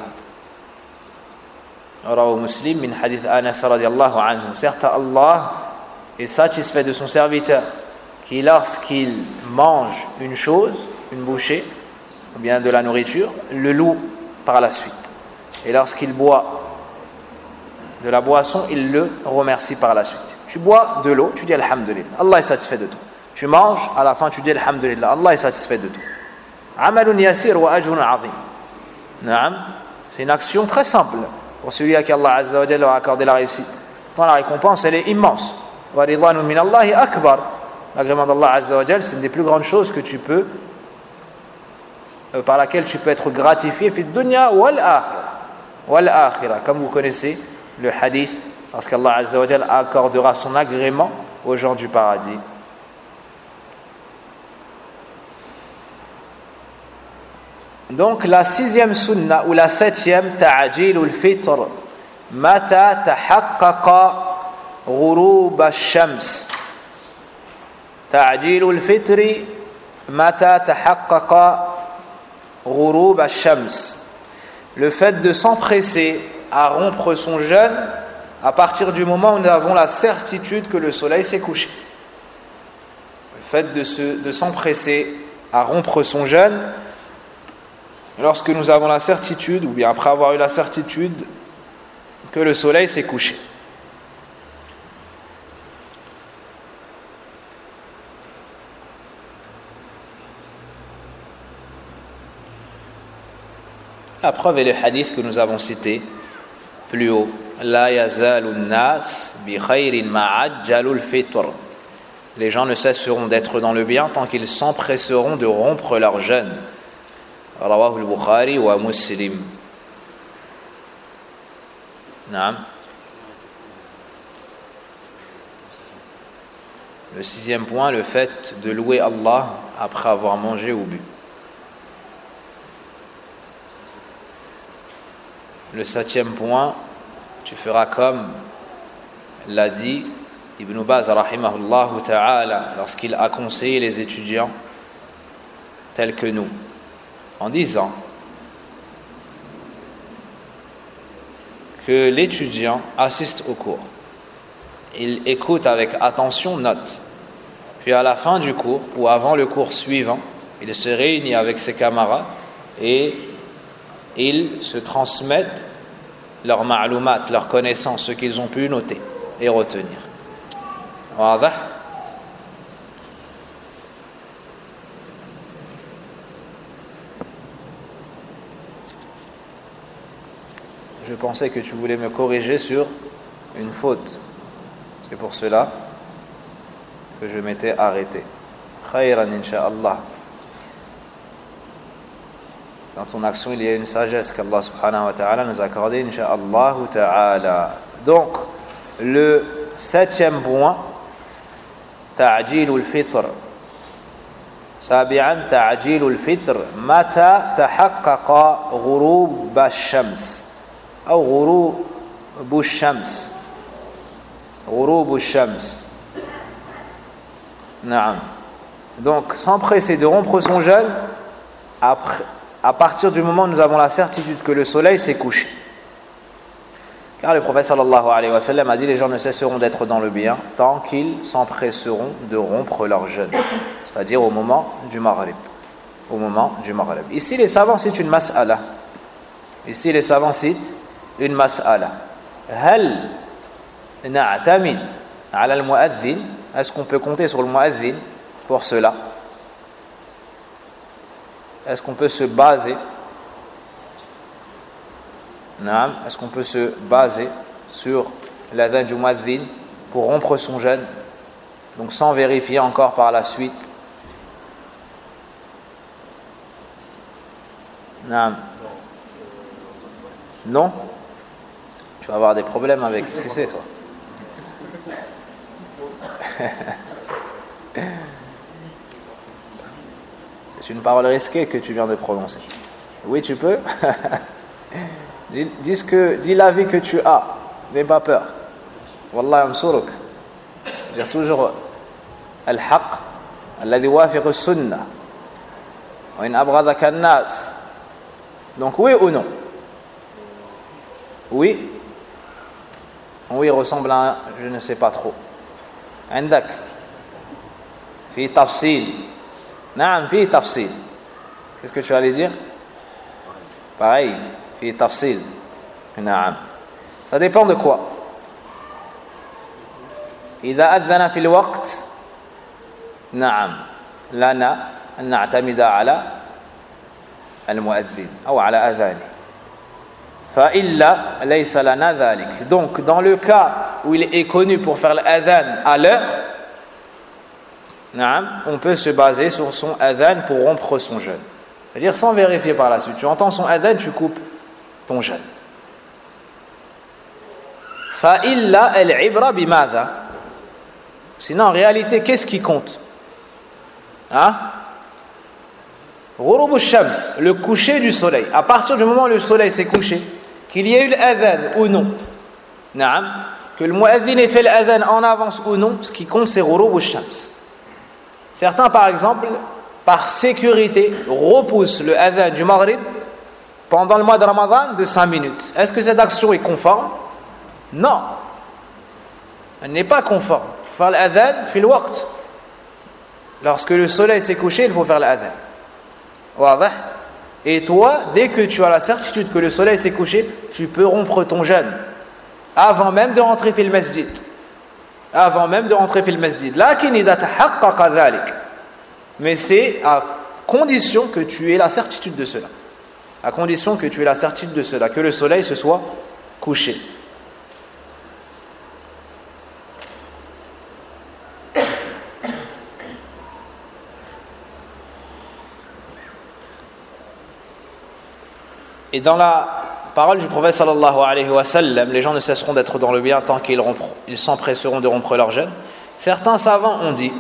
رواه Muslim min hadith Anas radiyallahu anhu. Certes, Allah est satisfait de son serviteur qui, lorsqu'il mange une chose, une bouchée, ou bien de la nourriture, le loue par la suite. Et lorsqu'il boit de la boisson, il le remercie par la suite. Tu bois de l'eau, tu dis Alhamdulillah, Allah est satisfait de toi. Tu manges, à la fin tu dis Alhamdulillah, Allah est satisfait de toi. Amalun yasir wa ajrun azim. Naam, c'est une action très simple pour celui à qui Allah Azza wa Jalla a accordé la réussite. Pourtant la récompense elle est immense. Wa ridwanun min Allahi akbar. L'agrément d'Allah Azza wa Jalla, c'est une des plus grandes choses que tu peux euh, par laquelle tu peux être gratifié fi dunya wal akhirah. Wal akhirah, comme vous connaissez le hadith, parce qu'Allah Azza wa Jalla accordera son agrément aux gens du paradis. Donc la sixième sunna ou la septième, ta'jilul fitr mata tahaqqaqa ghurub ash-shams. Ta'jilul fitri mata tahaqqaqa ghurub ash-shams. Le fait de s'empresser à rompre son jeûne à partir du moment où nous avons la certitude que le soleil s'est couché. Le fait de, se, de s'empresser à rompre son jeûne lorsque nous avons la certitude, ou bien après avoir eu la certitude que le soleil s'est couché. La preuve est le hadith que nous avons cité plus haut. La yazalu nas bi khayrin ma'ajjalul fitr. Les gens ne cesseront d'être dans le bien tant qu'ils s'empresseront de rompre leur jeûne. Rawahu al-Bukhari wa Muslim. Naam. Le sixième point, le fait de louer Allah après avoir mangé ou bu. Le septième point, tu feras comme l'a dit Ibn Baz rahimahullah ta'ala lorsqu'il a conseillé les étudiants tels que nous, en disant que l'étudiant assiste au cours, il écoute avec attention, note, puis à la fin du cours ou avant le cours suivant, il se réunit avec ses camarades et ils se transmettent leurs ma'loumat, leurs connaissances, ce qu'ils ont pu noter et retenir. Wadah? Je pensais que tu voulais me corriger sur une faute. C'est pour cela que je m'étais arrêté. Khayran insha'Allah. Dans ton action, il y a une sagesse qu'Allah subhanahu wa ta'ala nous a accordée, insha'Allah ta'ala. Donc, le septième point, ta'jilul fitr. سابعا تعجيل الفطر متى تحقق غروب الشمس أو غروب الشمس غروب الشمس. نعم. Donc, s'empresser de rompre son jeûne après, à partir du moment où nous avons la certitude que le soleil s'est couché. Car le prophète sallallahu alayhi wa sallam a dit: les gens ne cesseront d'être dans le bien tant qu'ils s'empresseront de rompre leur jeûne, c'est-à-dire au moment du maghrib. Au moment du maghrib. Ici, les savants citent une mas'ala. Ici, les savants citent une mas'ala. Hal na'tamid ala al-mu'adhdhin, est-ce qu'on peut compter sur le mu'adhdhin pour cela? Est-ce qu'on peut se baser Naam, est-ce qu'on peut se baser sur l'adhan du mu'adhdhin pour rompre son jeûne, donc sans vérifier encore par la suite? Naam. Non? Tu vas avoir des problèmes avec C C, toi. C'est une parole risquée que tu viens de prononcer. Oui, tu peux. dis, dis, ce que, dis l'avis que tu as. N'aie pas peur. Wallah amsuruk. Dire toujours al-haq alladhi wafiq as-sunnah wa in abghadaka an-nas. Donc oui ou non? Oui. Oui ressemble à un, je ne sais pas trop. عندك في تفصيل. نعم في تفصيل. Qu'est-ce que tu allais dire? Pareil, في تفصيل. نعم. Ça dépend de quoi. إذا أذن في الوقت نعم لنا أن نعتمد على المؤذن أو على أذانه. فإلا ليس لنا ذلك. Donc dans le cas où il est connu pour faire l'adhan à l'heure, on peut se baser sur son adhan pour rompre son jeûne. C'est-à-dire sans vérifier par la suite. Tu entends son adhan, tu coupes ton jeûne. فإلا العبرة بماذا? Sinon en réalité qu'est-ce qui compte? Hein? غروب الشمس, le coucher du soleil. À partir du moment où le soleil s'est couché, qu'il y ait eu l'adhan ou non, naam, que le mu'adhin ait fait l'adhan en avance ou non, ce qui compte c'est غروب الشمس. Certains par exemple, par sécurité, repoussent le adhan du maghrib pendant le mois de Ramadan de cinq minutes. Est-ce que cette action est conforme? Non, elle n'est pas conforme. Il faut faire l'adhan fil waqt. Lorsque le soleil s'est couché, il faut faire l'adhan. Et toi, dès que tu as la certitude que le soleil s'est couché, tu peux rompre ton jeûne avant même de rentrer fil masjid. Avant même de rentrer fil masjid. Lakin idha tahaqqaqa dhalik. Mais c'est à condition que tu aies la certitude de cela. À condition que tu aies la certitude de cela, que le soleil se soit couché. Et dans la parole du prophète sallallahu alayhi wa sallam, les gens ne cesseront d'être dans le bien tant qu'ils ils s'empresseront de rompre leur jeûne. Certains savants ont dit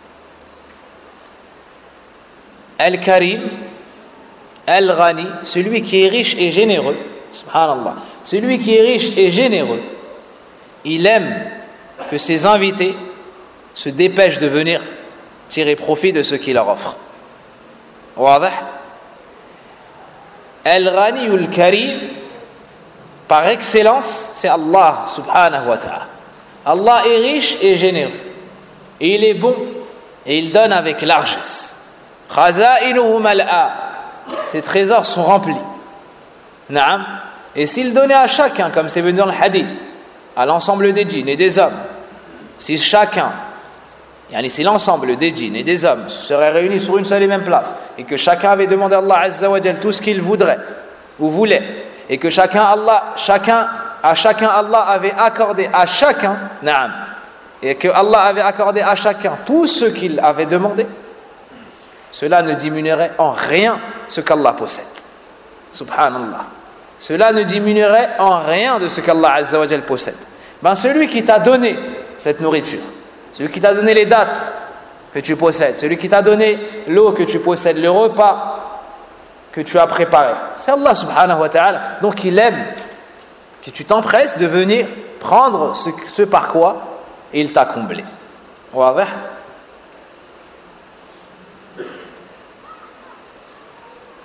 Al-Karim, Al-Ghani, celui qui est riche et généreux, subhanallah, celui qui est riche et généreux, il aime que ses invités se dépêchent de venir tirer profit de ce qu'il leur offre. Wadah? Al-Ghani ou Al-Karim, par excellence, c'est Allah subhanahu wa ta'ala. Allah est riche et généreux. Et il est bon et il donne avec largesse. Khaza'inuhu mal'a. Ses trésors sont remplis. Naam. Et s'il donnait à chacun, comme c'est venu dans le hadith, à l'ensemble des djinns et des hommes, si chacun, yani si l'ensemble des djinns et des hommes seraient réunis sur une seule et même place, et que chacun avait demandé à Allah Azza wa Jal tout ce qu'il voudrait ou voulait, et que chacun Allah, chacun à chacun Allah avait accordé à chacun, naam, et que Allah avait accordé à chacun tout ce qu'il avait demandé, cela ne diminuerait en rien ce qu'Allah possède. Subhanallah. Cela ne diminuerait en rien de ce qu'Allah Azza wa Jal possède. Ben celui qui t'a donné cette nourriture, celui qui t'a donné les dates que tu possèdes, celui qui t'a donné l'eau que tu possèdes, le repas que tu as préparé, c'est Allah subhanahu wa ta'ala. Donc il aime que tu t'empresses de venir prendre ce, ce par quoi il t'a comblé. Wadah?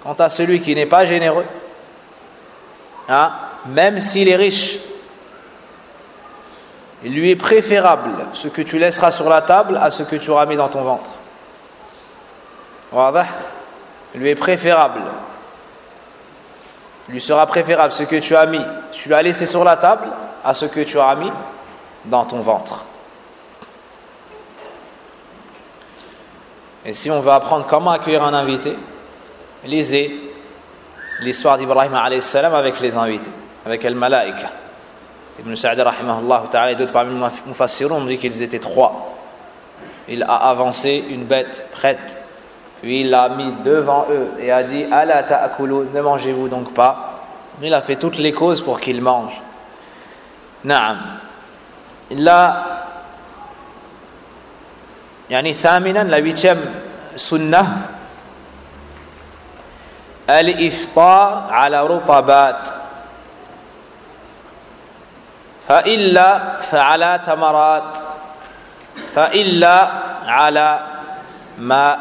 Quant à celui qui n'est pas généreux, hein, même s'il est riche, il lui est préférable ce que tu laisseras sur la table à ce que tu auras mis dans ton ventre. Wadah? Il lui est préférable. Il lui sera préférable ce que tu as mis, tu l'as laissé sur la table à ce que tu auras mis dans ton ventre. Et si on veut apprendre comment accueillir un invité, lisez l'histoire d'Ibrahim alayhi salam avec les invités, avec al-malaïka. Ibn Sa'd rahimahullah ta'ala et d'autres parmi les mufassirun ont dit qu'ils étaient trois. Il a avancé une bête prête, puis il l'a mis devant eux et a dit ala ta'akulu, ne mangez-vous donc pas. Il a fait toutes les causes pour qu'ils mangent. Naam. La yani thaminan, la huitième sunnah, al-iftar ala rutabat. فإلا فعلى تمرات فإلا على ماء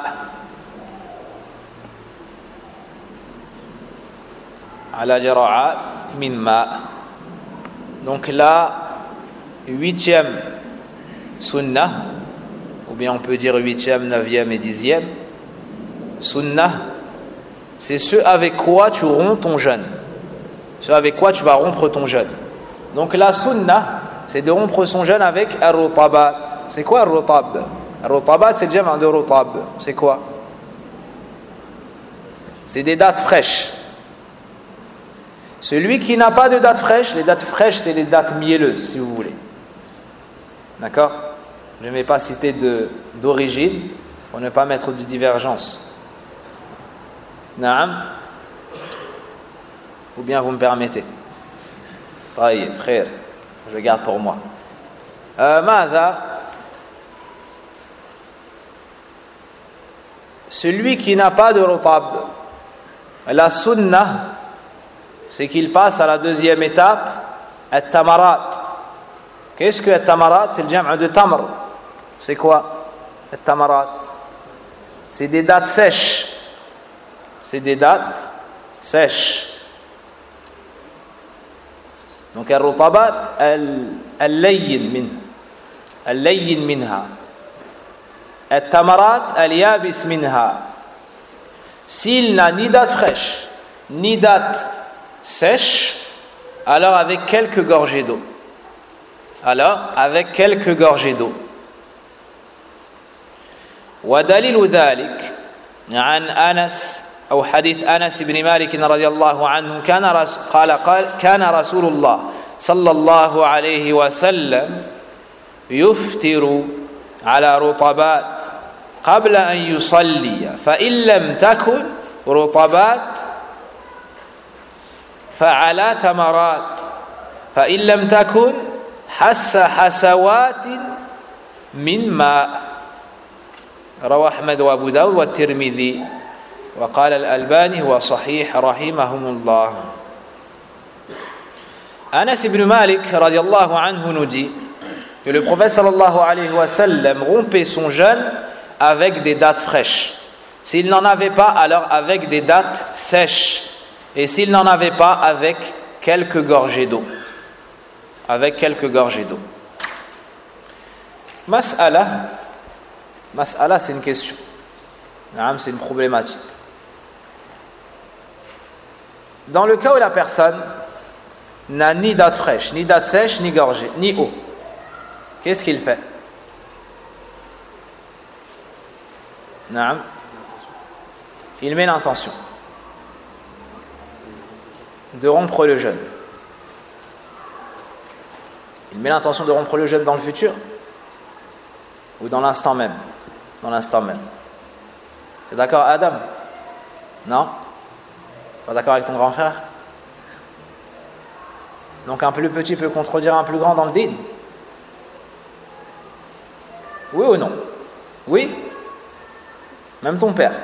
على جرعات من ماء. Donc la huitième sunnah, ou bien on peut dire huitième, neuvième et dixième sunnah, c'est ce avec quoi tu romps ton jeûne, ce avec quoi tu vas rompre ton jeûne. Donc la sunnah, c'est de rompre son jeûne avec ar-rutabat. C'est quoi ar-rutab? Ar-rutabat, c'est le jam' de rutab. C'est quoi? C'est des dates fraîches. Celui qui n'a pas de dates fraîches, les dates fraîches, c'est les dates mielleuses, si vous voulez. D'accord? Je ne vais pas citer de, d'origine, pour ne pas mettre de divergence. Naam? Ou bien vous me permettez? Taïe, frère, je garde pour moi. Euh, Mada, celui qui n'a pas de rutab, la sunnah, c'est qu'il passe à la deuxième étape, at-tamarat. Qu'est-ce que at-tamarat? C'est le jam' de tamr. C'est quoi at-tamarat? C'est des dates sèches. C'est des dates sèches. Donc al-rutabat al-layyin minha al-layyin minha al-tamarat al-yabis minha. S'il n'a ni date fraîche ni date sèche, alors avec quelques gorgées d'eau alors avec quelques gorgées d'eau. ودليل ذلك عن أنس أو حديث أنس بن مالك رضي الله عنه كان قال قال كان رسول الله صلى الله عليه وسلم يفطر على رطبات قبل أن يصلي فإن لم تكن رطبات فعلى تمرات فإن لم تكن حس حسوات من ماء. رواه أحمد وأبو داود والترمذي وقال الألباني هو صحيح رحمهم الله. Anas ibn Malik radiallahu anhu nous dit que le prophète sallallahu alayhi wa sallam rompait son jeûne avec des dates fraîches. S'il n'en avait pas, alors avec des dates sèches. Et s'il n'en avait pas, avec quelques gorgées d'eau. Avec quelques gorgées d'eau. Mas'ala, Mas'ala c'est une question. C'est une problématique. Dans le cas où la personne n'a ni date fraîche, ni date sèche, ni gorgée, ni eau, qu'est-ce qu'il fait? Naam. Il met l'intention de rompre le jeûne. Il met l'intention de rompre le jeûne dans le futur ou dans l'instant même? Dans l'instant même. T'es d'accord, Adam? Non? Pas d'accord avec ton grand frère? Donc un plus petit peut contredire un plus grand dans le dîn? Oui ou non? Oui? Même ton père?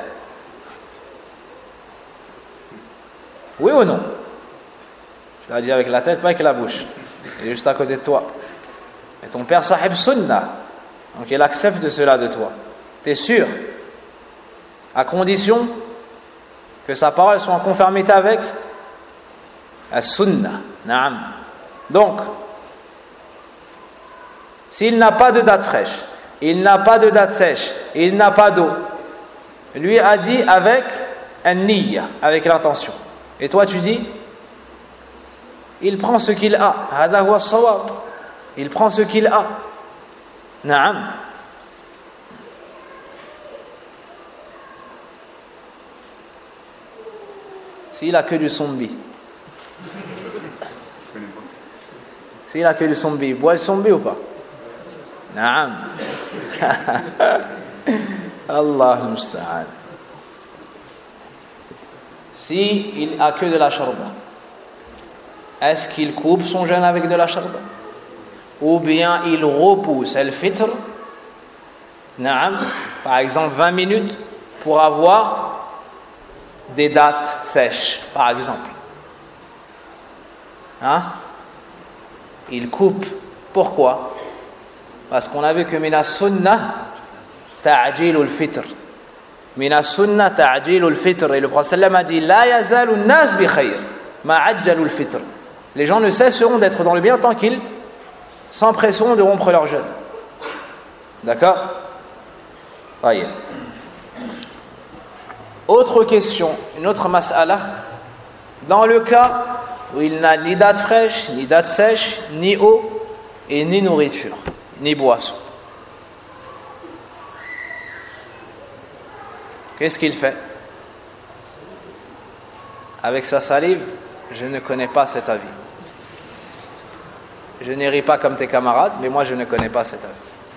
Oui ou non? Je l'ai dit avec la tête, pas avec la bouche. Il est juste à côté de toi. Et ton père sahib sunnah. Donc il accepte cela de toi. T'es sûr? À condition que sa parole soit en conformité avec la sunna. Naam. Donc, s'il n'a pas de date fraîche, il n'a pas de date sèche, il n'a pas d'eau, lui a dit avec un niyya, avec l'intention. Et toi tu dis, il prend ce qu'il a. Hada huwa as-sawab. Il prend ce qu'il a. Naam. S'il a que du sombi. S'il a que du sombi, il boit le sombi ou pas? Naam. Allah musta'an. Si il a que de la sharba, est-ce qu'il coupe son jeûne avec de la sharba? Ou bien il repousse al-fitr, naam, par exemple vingt minutes pour avoir des dates sèches, par exemple. Hein? Il coupe. Pourquoi? Parce qu'on a vu que mina sunnah ta'jilul fitr. Mina sunnah ta'jilul fitr. Et le prophète sallam a dit la yazalu nas bi khayr ma ajjalul fitr. Les gens ne cesseront d'être dans le bien tant qu'ils s'empresseront de rompre leur jeûne. D'accord? Voyez. Autre question, une autre mas'ala. Dans le cas où il n'a ni date fraîche, ni date sèche, ni eau, et ni nourriture, ni boisson. Qu'est-ce qu'il fait? Avec sa salive, je ne connais pas cet avis. Je n'irai pas comme tes camarades, mais moi je ne connais pas cet avis.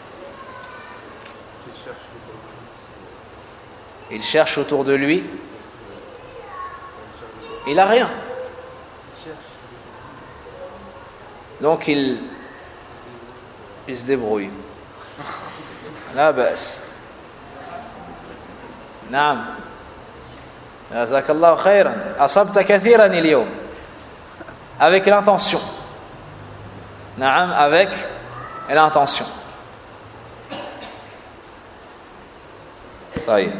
Il cherche autour de lui. Il n'a rien. Donc il, il se débrouille. La basse. Naam. Jazakallahu khayran. Asabta kathiran al-yawm. Avec l'intention. Naam, avec l'intention. طيب.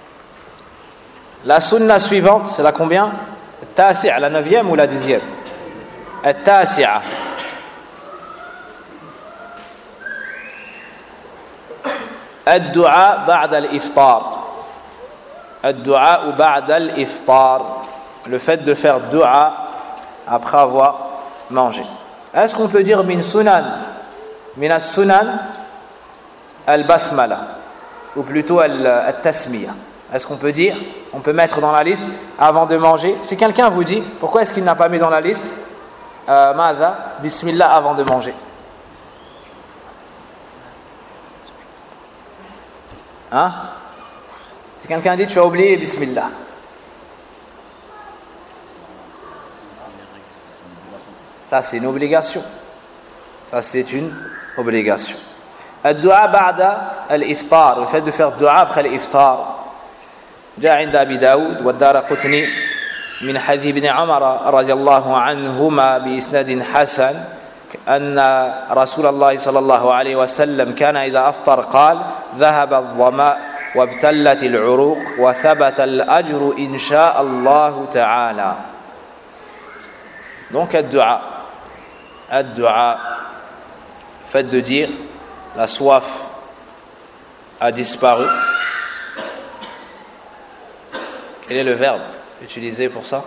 La sunna suivante, c'est la combien? التاسعة, la neuvième ou la dixième? التاسعة. الدعاء بعد الإفطار. الدعاء بعد الإفطار. Le fait de faire dua après avoir mangé. Est-ce qu'on peut dire min sunan, min as-sunan al-basmala, ou plutôt al-tasmiya? Est-ce qu'on peut dire, on peut mettre dans la liste avant de manger? Si quelqu'un vous dit, pourquoi est-ce qu'il n'a pas mis dans la liste euh, Mada, bismillah avant de manger? Hein? Si quelqu'un dit, tu as oublié bismillah. Ça c'est une obligation. Ça c'est une obligation. الدعاء بعد الإفطار, le fait de faire dua après l'iftar. جاء عند أبي داود والدارقطني من حديث ابن عمر رضي الله عنهما بإسناد حسن أن رسول الله صلى الله عليه وسلم كان إذا أفطر قال ذهب الظماء وابتلت العروق وثبت الأجر إن شاء الله تعالى. Donc الدعاء الدعاء, fait de dire la soif a disparu. Quel est le verbe utilisé pour ça?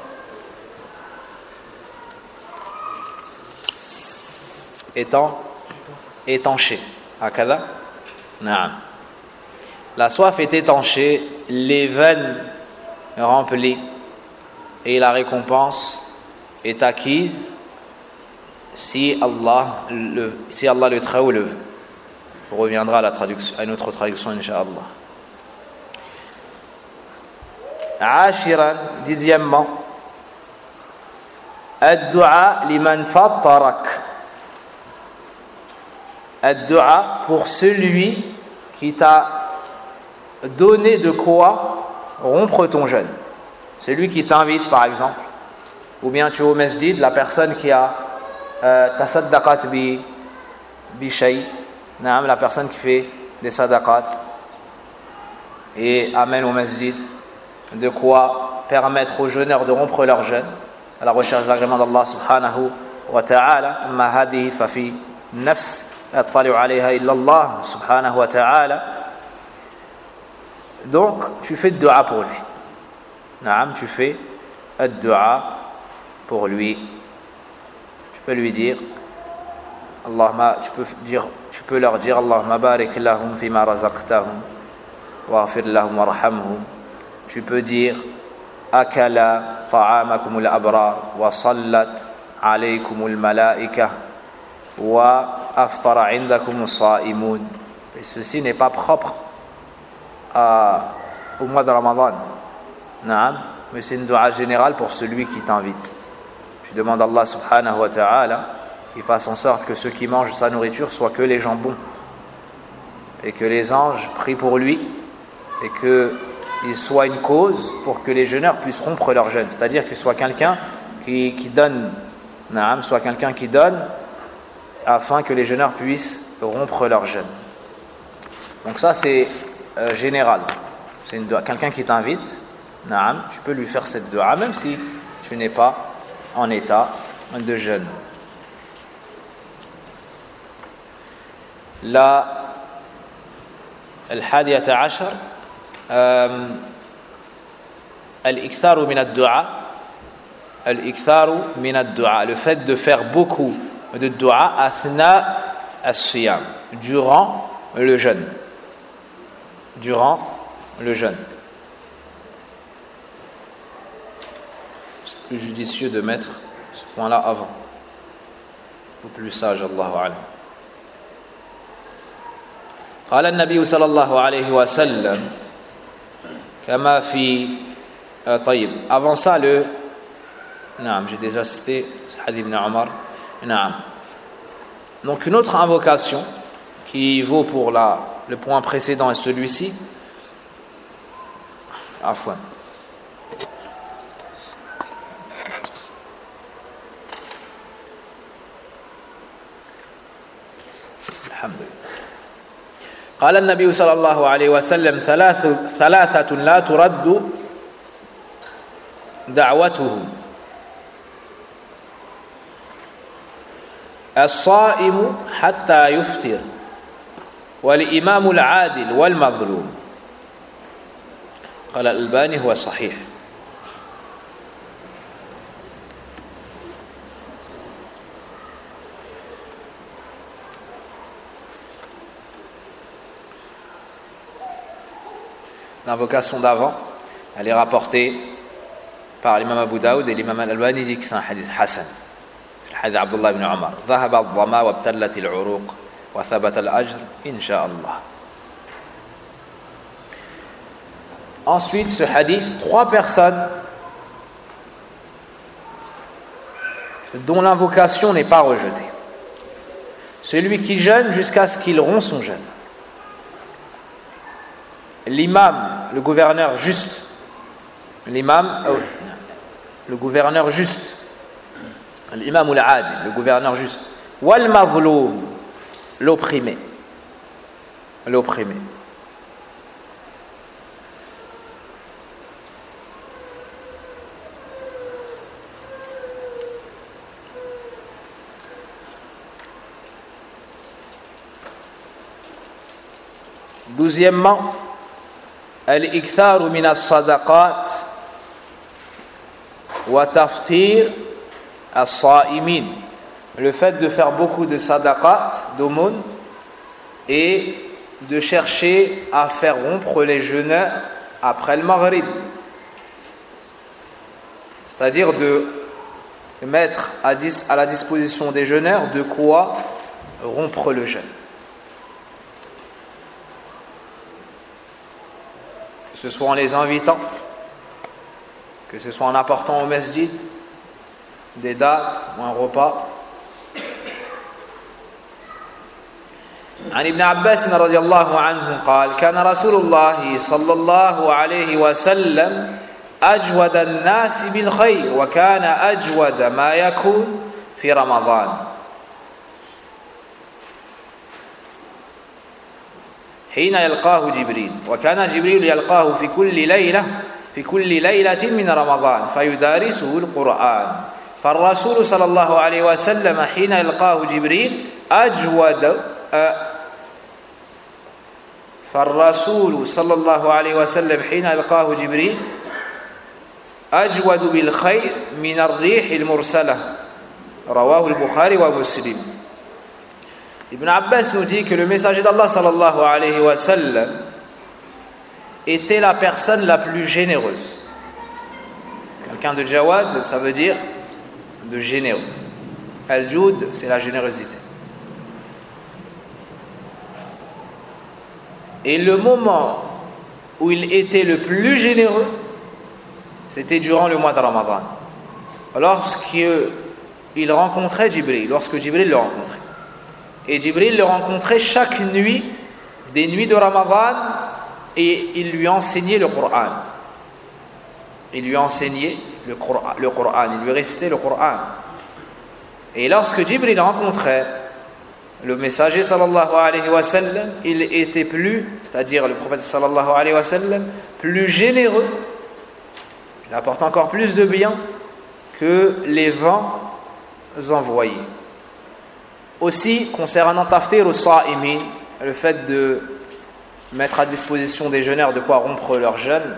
Étant, étanché. Hakada? Naam. La soif est étanchée, les veines remplies et la récompense est acquise si Allah le, si Allah le Très-Haut le veut. On reviendra à, la traduction, à une autre traduction, Inch'Allah. Ashiran, dixièmement, ad-du'a liman fattarak. Ad-du'a pour celui qui t'a donné de quoi rompre ton jeûne. Celui qui t'invite, par exemple, ou bien tu es au masjid, la personne qui a tasaddaqat bi bi shay, la personne qui fait des sadaqat et amène au masjid de quoi permettre aux jeûneurs de rompre leur jeûne à la recherche de l'agrément d'Allah subhanahu wa ta'ala. Amma hadihi fa fi nafs la yattali'u alayha illa Allah subhanahu wa ta'ala. Donc tu fais dua pour lui. Naam, tu fais dua pour lui. Tu peux lui dire Allahumma, tu peux dire tu peux leur dire Allahumma barik lahum fima razaqtahum waghfir lahum warhamhum. Tu peux dire akala ta'amakum al-abrar wa sallat alaykum al-malaika wa aftara 'indakum as-sa'imun. Et ceci n'est pas propre à, au mois de Ramadan. Naam, mais c'est une dua générale pour celui qui t'invite. Tu demandes à Allah subhanahu wa ta'ala qu'il fasse en sorte que ceux qui mangent sa nourriture soient que les gens bons et que les anges prient pour lui et qu'il soit une cause pour que les jeûneurs puissent rompre leur jeûne, c'est-à-dire qu'il soit quelqu'un qui, qui donne, naam, soit quelqu'un qui donne afin que les jeûneurs puissent rompre leur jeûne. Donc ça c'est euh, général, c'est une dua. Quelqu'un qui t'invite, naam, tu peux lui faire cette dua même si tu n'es pas en état de jeûne. La الحادية عشر الإكثار من الدعاء الإكثار من الدعاء le fait de faire beaucoup de dua أثناء الصيام durant le jeûne durant le jeûne c'est plus judicieux de mettre ce point-là avant ou plus sage Allahu a'lam. قال النبي صلى الله عليه وسلم كما في طيب avant ça le نعم j'ai déjà cité hadith ibn Omar نعم donc une autre invocation qui vaut pour la le point précédent et celui-ci عفوا الحمد لله قال النبي صلى الله عليه وسلم ثلاث ثلاثة لا ترد دعوتهم الصائم حتى يفطر والإمام العادل والمظلوم قال الألباني هو صحيح. L'invocation d'avant, elle est rapportée par l'imam Abu Daoud et l'imam Al-Albani dit que c'est un hadith Hassan. C'est le hadith Abdullah ibn Omar. ذهب الظما وابتلت العروق وثبت الأجر إن شاء الله. Ensuite, ce hadith, trois personnes dont l'invocation n'est pas rejetée. Celui qui jeûne jusqu'à ce qu'il rompt son jeûne. L'imam, le gouverneur juste, l'imam, oh, le gouverneur juste, l'imam ou l'adil, le gouverneur juste, wal mazloum, l'opprimé, l'opprimé. Douzièmement, al-iktharu min as-sadaqat wa taftir as-sa'imin, le fait de faire beaucoup de sadaqat, d'aumônes, et de chercher à faire rompre les jeûneurs après le maghrib, c'est-à-dire de mettre à, dis- à la disposition des jeûneurs de quoi rompre le jeûne. Que ce soit en les invitant, que ce soit en apportant au masjid des dates ou un repas. عن ابن عباس رضي الله عنه قال كان رسول الله صلى الله عليه وسلم أجود الناس بالخير وكان أجود ما يكون في رمضان حين يلقاه جبريل وكان جبريل يلقاه في كل ليلة في كل ليلة من رمضان فيدارسه القرآن فالرسول صلى الله عليه وسلم حين يلقاه جبريل أجود فالرسول صلى الله عليه وسلم حين يلقاه جبريل أجود بالخير من الريح المرسلة رواه البخاري ومسلم. Ibn Abbas nous dit que le messager d'Allah sallallahu alayhi wa sallam était la personne la plus généreuse. Quelqu'un de Jawad, ça veut dire de généreux. Al-Joud, c'est la générosité. Et le moment où il était le plus généreux, c'était durant le mois de Ramadan. Lorsqu'il rencontrait Jibril, lorsque Jibril le rencontrait. Et Jibril le rencontrait chaque nuit des nuits de Ramadan et il lui enseignait le Coran. Il lui enseignait le Coran, le Coran, il lui récitait le Coran. Et lorsque Jibril rencontrait le messager sallallahu alayhi wa sallam, il était plus, c'est-à-dire le prophète sallallahu alayhi wa sallam, plus généreux, il apporte encore plus de bien que les vents envoyés. Aussi, concernant taftir ou sa'imin, le fait de mettre à disposition des jeûneurs de quoi rompre leur jeûne,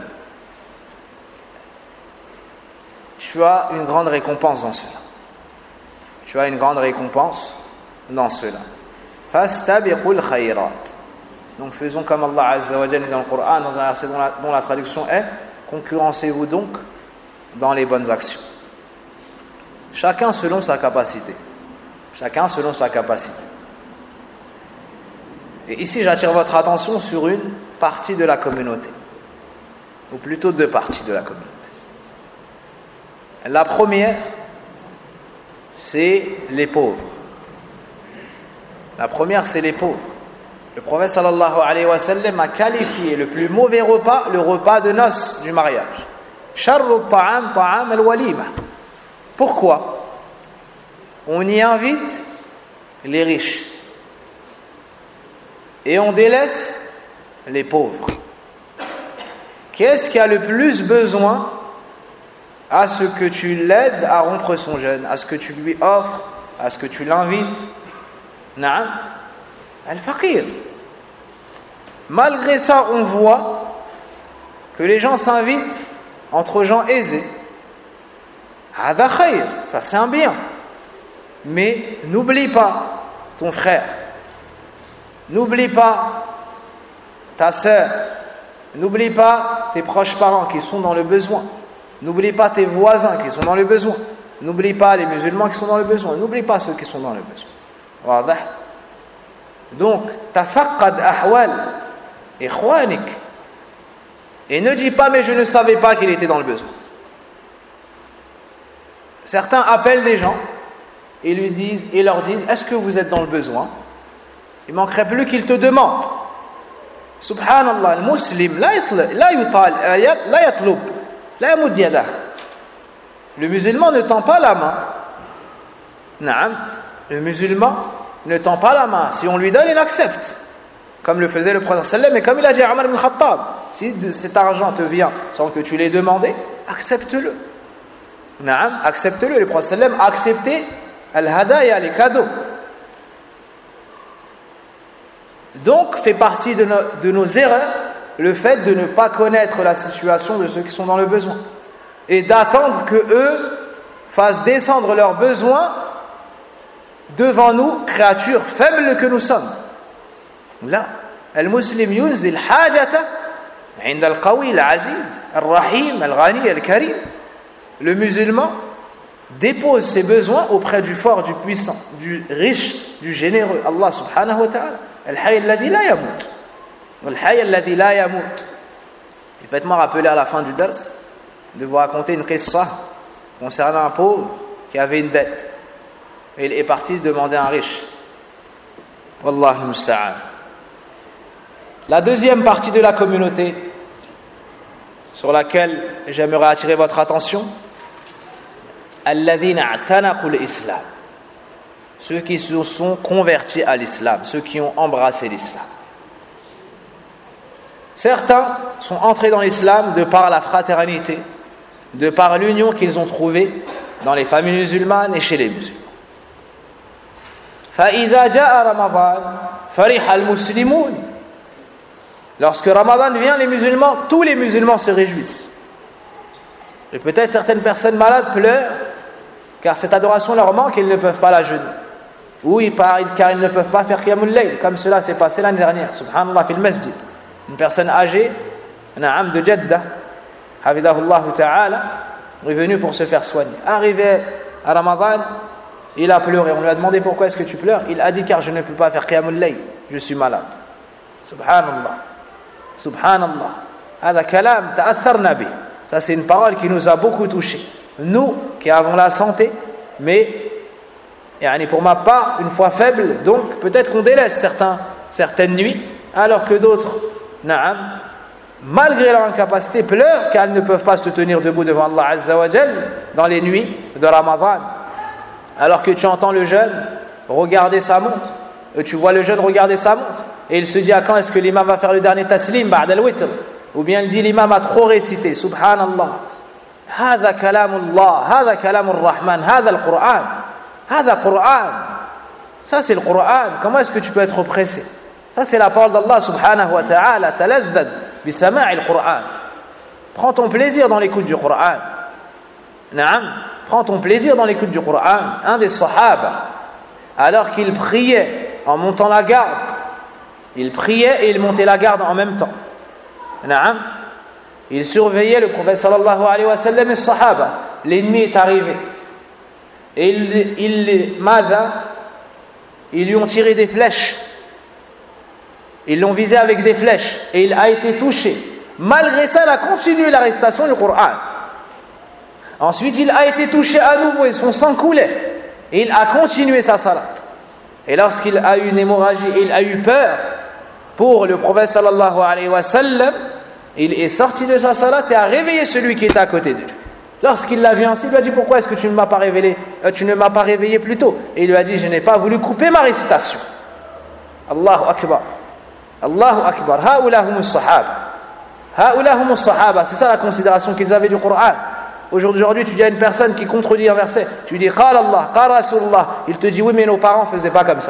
tu as une grande récompense dans cela. Tu as une grande récompense dans cela. Fastabiqul khayrat. Donc faisons comme Allah Azza wa Jalla dans le Coran, dans un verset dont la, dont la traduction est concurrencez-vous donc dans les bonnes actions. Chacun selon sa capacité. Chacun selon sa capacité. Et ici, j'attire votre attention sur une partie de la communauté, ou plutôt deux parties de la communauté. La première, c'est les pauvres. La première, c'est les pauvres. Le prophète sallallahu alayhi wa sallam a qualifié le plus mauvais repas, le repas de noces du mariage. Sharru ta'am ta'am al-walima. Pourquoi? On y invite les riches et on délaisse les pauvres. Qu'est-ce qui a le plus besoin à ce que tu l'aides à rompre son jeûne, à ce que tu lui offres, à ce que tu l'invites? Na'am, al-faqir. Malgré ça, on voit que les gens s'invitent entre gens aisés. Hada khayr, ça c'est un bien. Mais n'oublie pas ton frère, n'oublie pas ta sœur, n'oublie pas tes proches parents qui sont dans le besoin, n'oublie pas tes voisins qui sont dans le besoin, n'oublie pas les musulmans qui sont dans le besoin, n'oublie pas ceux qui sont dans le besoin. Wadah. Donc, tafaqqad ahwal ikhwanik. Et ne dis pas mais je ne savais pas qu'il était dans le besoin. Certains appellent des gens et lui disent et leur disent est-ce que vous êtes dans le besoin? Il manquerait plus qu'ils te demandent. Subhanallah, le muslim la yutal la yatlub la yamud yadah. Le musulman ne tend pas la main. Naam, le musulman ne tend pas la main. Si on lui donne, il accepte. Comme le faisait le prophète sallam et comme il a dit à Omar ibn Khattab, si cet argent te vient sans que tu l'aies demandé, accepte-le. Naam, accepte-le. Le prophète sallam a accepté al-hadaya, les cadeaux. Donc, fait partie de nos, de nos erreurs le fait de ne pas connaître la situation de ceux qui sont dans le besoin et d'attendre que eux fassent descendre leurs besoins devant nous, créatures faibles que nous sommes. Là, al-muslim yunzil hajata 'inda al-qawi al-aziz, al-rahim, al-ghani, al-karim. Le musulman dépose ses besoins auprès du fort, du puissant, du riche, du généreux, Allah subhanahu wa ta'ala. Al-hayy alladhi la yamut. Al-hayy alladhi la yamut. Et faites-moi rappeler à la fin du dars de vous raconter une qissa concernant un pauvre qui avait une dette. Et il est parti demander à un riche. Wallahu musta'an. La deuxième partie de la communauté sur laquelle j'aimerais attirer votre attention, alladhina a'tanaqu al-islam. Ceux qui se sont convertis à l'islam, ceux qui ont embrassé l'islam. Certains sont entrés dans l'islam de par la fraternité, de par l'union qu'ils ont trouvée dans les familles musulmanes et chez les musulmans. فإذا جاء رمضان فرح المسلمون. Lorsque Ramadan vient, les musulmans, tous les musulmans se réjouissent. Et peut-être certaines personnes malades pleurent car cette adoration leur manque et ils ne peuvent pas la jeûner. Ou car ils ne peuvent pas faire Qiyamul Layl, comme cela s'est passé l'année dernière. Subhanallah, fil masjid. Une personne âgée, un âme de Jeddah, Hafidahullah Ta'ala, est venu pour se faire soigner. Arrivé à Ramadan, il a pleuré. On lui a demandé pourquoi est-ce que tu pleures. Il a dit car je ne peux pas faire Qiyamul Layl, je suis malade. Subhanallah. Subhanallah. Hada kalam ta'atharna bi. Ça c'est une parole qui nous a beaucoup touchés. Nous qui avons la santé, mais yani pour ma part, une fois faible, donc peut-être qu'on délaisse certains, certaines nuits, alors que d'autres, na'am, malgré leur incapacité, pleurent car elles ne peuvent pas se tenir debout devant Allah Azza wa Jal dans les nuits de Ramadan. Alors que tu entends le jeune regarder sa montre, et tu vois le jeune regarder sa montre, et il se dit à quand est-ce que l'imam va faire le dernier taslim, ba'd al-witr, ou bien il dit l'imam a trop récité, subhanallah. هذا كلام الله, هذا كلام الرحمن, هذا القرآن, هذا القرآن. Ça c'est le Coran. Comment est-ce que tu peux être oppressé? Ça c'est la parole d'Allah subhanahu wa ta'ala. تلذذ بسماع القرآن. Prends ton plaisir dans l'écoute du Coran. Naam. Prends ton plaisir dans l'écoute du Coran. Un des sahaba, alors qu'il priait en montant la garde, il priait et il montait la garde en même temps. Naam. Il surveillait le prophète sallallahu alayhi wa sallam et les sahaba. L'ennemi est arrivé. Et ils, ils, mada, ils lui ont tiré des flèches. Ils l'ont visé avec des flèches. Et il a été touché. Malgré ça, il a continué la récitation du Coran. Ensuite, il a été touché à nouveau et son sang coulait. Et il a continué sa salat. Et lorsqu'il a eu une hémorragie, il a eu peur pour le prophète sallallahu alayhi wa sallam, il est sorti de sa salat et a réveillé celui qui était à côté de lui. Lorsqu'il l'a vu ainsi, il lui a dit pourquoi est-ce que tu ne m'as pas réveillé, euh, tu ne m'as pas réveillé plus tôt? Et il lui a dit je n'ai pas voulu couper ma récitation. Allahu Akbar. Allahu Akbar. Haoula humus sahaba. Haoula humus sahaba. C'est ça la considération qu'ils avaient du Coran. Aujourd'hui, tu dis à une personne qui contredit un verset, tu lui dis Qala Allah, Qala Rasulullah. Il te dit oui, mais nos parents ne faisaient pas comme ça.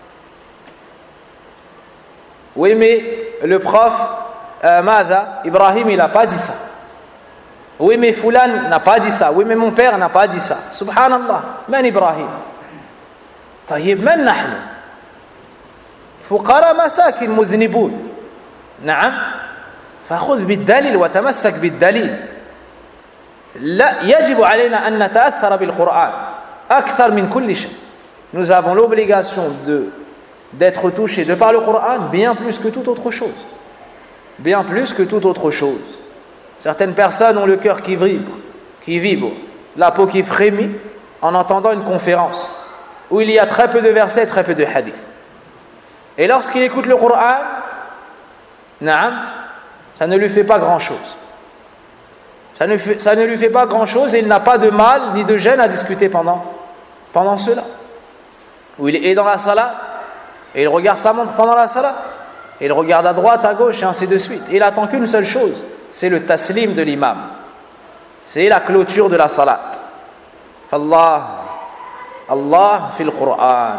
Oui, mais le prof, euh, Mada, Ibrahim, il n'a pas dit ça. Oui, mais Fulan n'a pas dit ça. Oui, mais mon père n'a pas dit ça. Subhanallah. Man Ibrahim. طيب من نحن؟ فقراء مساكين مذنبون. نعم. فخذ بالدليل وتمسك بالدليل. لا يجب علينا أن نتأثر بالقرآن أكثر من كل شيء. Nous avons l'obligation de d'être touchés de par le Coran bien plus que toute autre chose. Bien plus que toute autre chose. Certaines personnes ont le cœur qui vibre, qui vibre, la peau qui frémit en entendant une conférence où il y a très peu de versets, très peu de hadiths. Et lorsqu'il écoute le Coran, naam, ça ne lui fait pas grand-chose. Ça ne, fait, ça ne lui fait pas grand-chose et il n'a pas de mal ni de gêne à discuter pendant, pendant cela. Où il est dans la salat et il regarde sa montre pendant la salat. Et il regarde à droite, à gauche et ainsi de suite. Et il attend qu'une seule chose, c'est le taslim de l'imam. C'est la clôture de la salat. Allah, Allah fil Qur'an.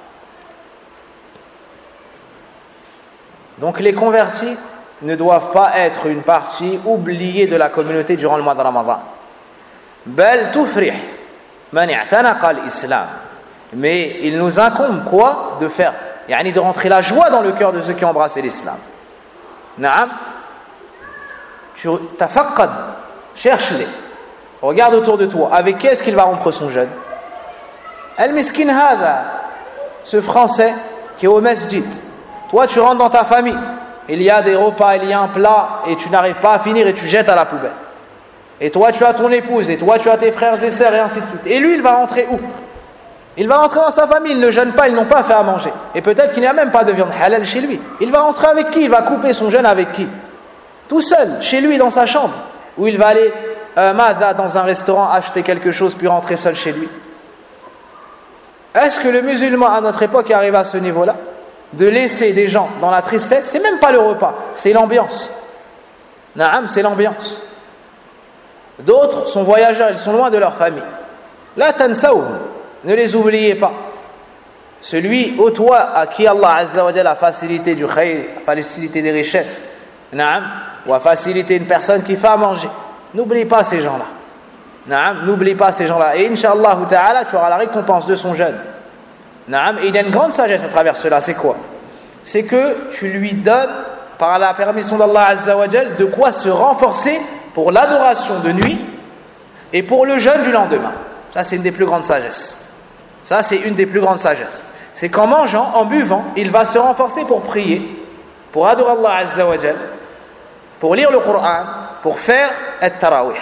Donc les convertis ne doivent pas être une partie oubliée de la communauté durant le mois de Ramadan. Bal tufrih man i'tanaqa al-islam. Mais il nous incombe quoi? De faire, yani de rentrer la joie dans le cœur de ceux qui ont embrassé l'islam. Naam. Tu tafaqqad, cherche-les. Regarde autour de toi. Avec qui est-ce qu'il va rompre son jeûne? Al-miskin hadha, ce français qui est au masjid. Toi, tu rentres dans ta famille. Il y a des repas, il y a un plat, et tu n'arrives pas à finir et tu jettes à la poubelle. Et toi, tu as ton épouse, et toi, tu as tes frères et sœurs, et ainsi de suite. Et lui, il va rentrer où? Il va rentrer dans sa famille, ils ne jeûnent pas, ils n'ont pas fait à manger. Et peut-être qu'il n'y a même pas de viande halal chez lui. Il va rentrer avec qui? Il va couper son jeûne avec qui? Tout seul, chez lui, dans sa chambre. Ou il va aller euh, Mada, dans un restaurant, acheter quelque chose, puis rentrer seul chez lui. Est-ce que le musulman à notre époque est arrivé à ce niveau-là? de laisser des gens dans la tristesse, c'est même pas le repas, c'est l'ambiance. Naam, c'est l'ambiance. D'autres sont voyageurs, ils sont loin de leur famille. La tansaw, ne les oubliez pas. Celui au toit à qui Allah Azza wa Jalla a facilité du khayr, a facilité des richesses, naam, ou a facilité une personne qui fait à manger. N'oublie pas ces gens-là. Naam, n'oublie pas ces gens-là. Et Inch'Allah ta'ala, tu auras la récompense de son jeûne. Naam, et il y a une grande sagesse à travers cela, c'est quoi? C'est que tu lui donnes, par la permission d'Allah Azza wa Jalla, de quoi se renforcer pour l'adoration de nuit et pour le jeûne du lendemain. Ça, c'est une des plus grandes sagesses. Ça, c'est une des plus grandes sagesses. C'est qu'en mangeant, en buvant, il va se renforcer pour prier, pour adorer Allah Azza wa Jalla, pour lire le Coran, pour faire at-tarawih,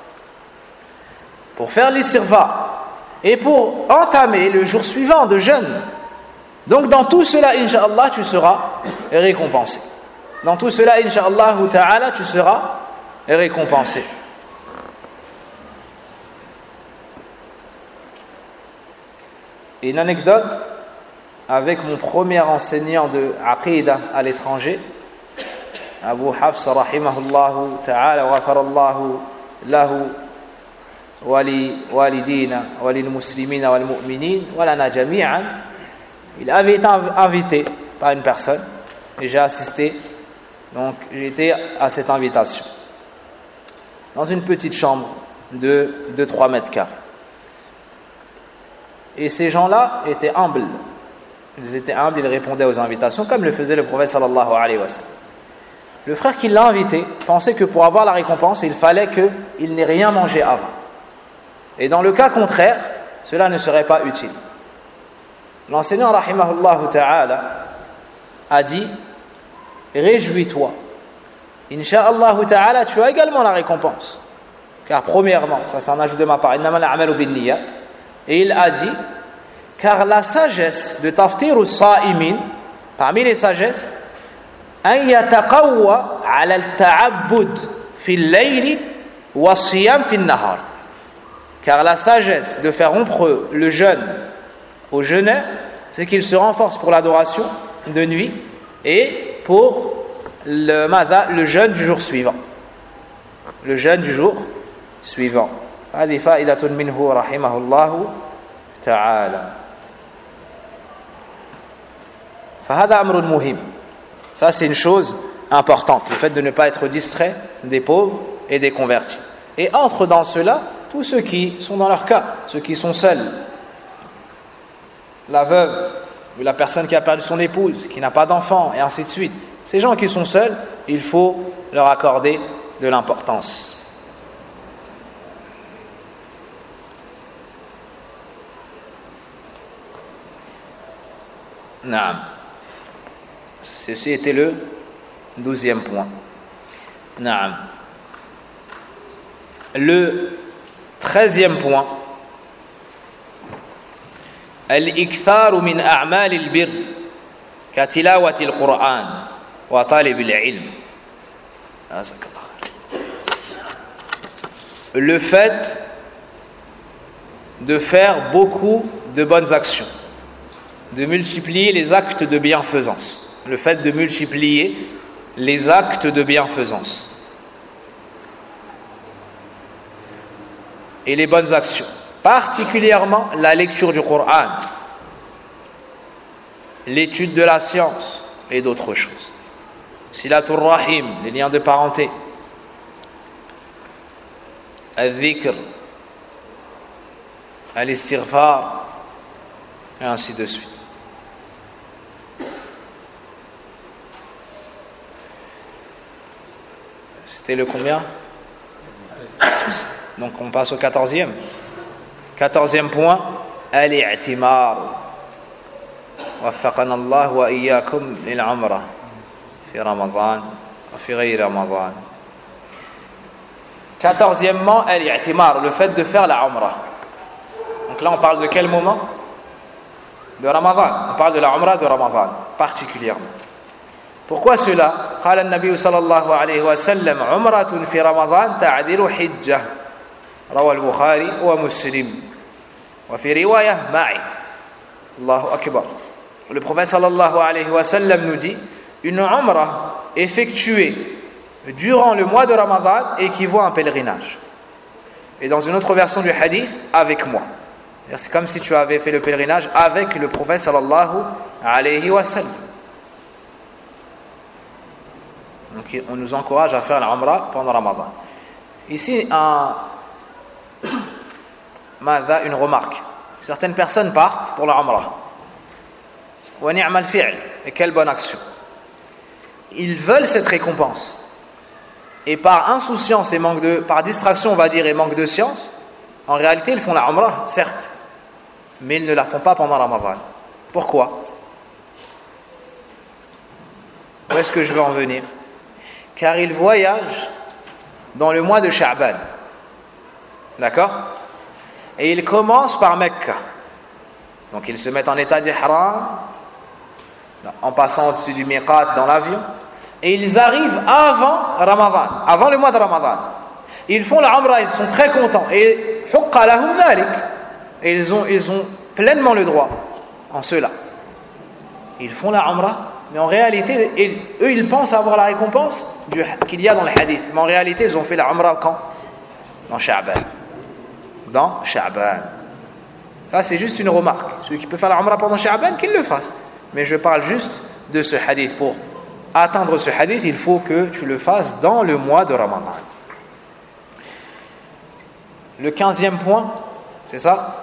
pour faire l'istighfar et pour entamer le jour suivant de jeûne. Donc dans tout cela, Inch'Allah, tu seras récompensé. Dans tout cela, Inch'Allah ta'ala, tu seras récompensé. Et une anecdote avec mon premier enseignant de Aqidah à l'étranger, Abu Hafs rahimahullahu ta'ala wa ghafarallahu lahu wa li walidina wa lil muslimina wal mu'minin wa lana jami'an. Il avait été invité par une personne et j'ai assisté, donc j'ai été à cette invitation dans une petite chambre de deux à trois mètres carrés. Et ces gens-là étaient humbles. Ils étaient humbles, ils répondaient aux invitations comme le faisait le prophète sallallahu alayhi wa sallam. Le frère qui l'a invité pensait que pour avoir la récompense, il fallait qu'il n'ait rien mangé avant. Et dans le cas contraire, cela ne serait pas utile. L'enseignant rahimahullah ta'ala a dit: réjouis-toi, Inch'Allah ta'ala, tu as également la récompense. Car premièrement, ça c'est un ajout de ma part, innamal a'malu binniyat. Et il a dit: car la sagesse de taftir as-sa'imin, parmi les sagesses, an yataqawwa 'ala al-ta'abbud fi al-layli wa as-siyam fi an-nahar. Car la sagesse de faire rompre le jeûne au jeûneur, c'est qu'il se renforce pour l'adoration de nuit et pour le madha, le jeûne du jour suivant. Le jeûne du jour suivant. هذه فائدة منه رحمه الله تعالى. فهذا أمر مهم. Ça c'est une chose importante, le fait de ne pas être distrait des pauvres et des convertis. Et entre dans cela tous ceux qui sont dans leur cas, ceux qui sont seuls, la veuve ou la personne qui a perdu son épouse, qui n'a pas d'enfant, et ainsi de suite. Ces gens qui sont seuls, il faut leur accorder de l'importance. Naam. Ceci était le douzième point. Naam. Le treizième point. Al-ikthar min a'mal al-birr ka tilawati al-Qur'an wa talib al-ilm. Le fait de faire beaucoup de bonnes actions, de multiplier les actes de bienfaisance. Le fait de multiplier les actes de bienfaisance et les bonnes actions, particulièrement la lecture du Coran, l'étude de la science et d'autres choses. Silatul Rahim, les liens de parenté, al-dhikr, al-istighfar, et ainsi de suite. C'était le combien? Donc on passe au quatorzième. Quatorzième point, al-i'timar. وفقنا الله وإياكم للعمرة في رمضان وفي غير رمضان. Quatorzièmement, al-i'timar, le fait de faire la umrah. Donc là on parle de quel moment? De Ramadan. On parle de la umrah de Ramadan particulièrement. Pourquoi cela? قال النبي صلى الله عليه وسلم عمرة في رمضان تعدل حجة. روى البخاري ومسلم وفي رواية معي. الله أكبر. Le prophète sallallahu alayhi wa sallam nous dit, une umrah effectuée durant le mois de Ramadan équivaut à un pèlerinage. Et dans une autre version du hadith, avec moi. C'est comme si tu avais fait le pèlerinage avec le prophète sallallahu alayhi wa sallam. Donc on nous encourage à faire la umrah pendant Ramadan. Ici, un, une remarque. Certaines personnes partent pour la umrah. Wa ni'mal fi'l, et quelle bonne action. Ils veulent cette récompense. Et par insouciance et manque de, par distraction, on va dire, et manque de science, en réalité, ils font la umrah, certes, mais ils ne la font pas pendant Ramadan. Pourquoi? Où est-ce que je veux en venir? Car ils voyagent dans le mois de Sha'ban. D'accord? Et ils commencent par Mecca. Donc ils se mettent en état d'ihram, en passant au-dessus du miqat dans l'avion. Et ils arrivent avant Ramadan, avant le mois de Ramadan. Ils font la umrah, ils sont très contents. Et hukka lahum dhalik. Et ils ont, ils ont pleinement le droit en cela. Ils font la umrah, mais en réalité, ils, eux, ils pensent avoir la récompense du, qu'il y a dans le hadith. Mais en réalité, ils ont fait la umrah quand? Dans Sha'ban. Dans Sha'ban. Ça, c'est juste une remarque. Celui qui peut faire la umrah pendant Sha'ban, qu'il le fasse. Mais je parle juste de ce hadith. Pour atteindre ce hadith, il faut que tu le fasses dans le mois de Ramadan. Le quinzième point, c'est ça?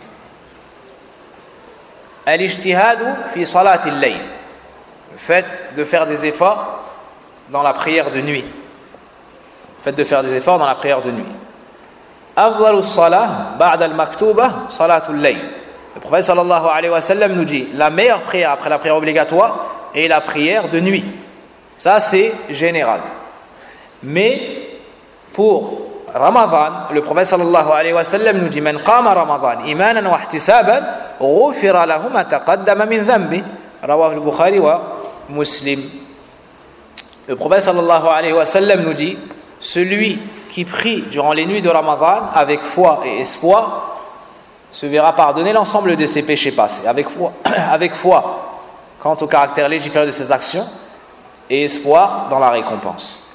Al-ijtihadu fi salat al-layl. Le fait de faire des efforts dans la prière de nuit. Le fait de faire des efforts dans la prière de nuit. Afdalu as-salah ba'da al-maktuba salatul layl. Le prophète sallallahu alayhi wa sallam nous dit, la meilleure prière après la prière obligatoire est la prière de nuit. Ça, c'est général. Mais pour Ramadan, le prophète sallallahu alayhi wa sallam nous dit, man qama Ramadan imanan wa ihtisaban ghufira lahu ma taqaddama min dhanbi. Rawahu al-Bukhari wa Muslim. Le prophète sallallahu alayhi wa sallam nous dit, celui qui prie durant les nuits de Ramadan avec foi et espoir se verra pardonner l'ensemble de ses péchés passés. Avec foi, avec foi quant au caractère légiféré de ses actions et espoir dans la récompense.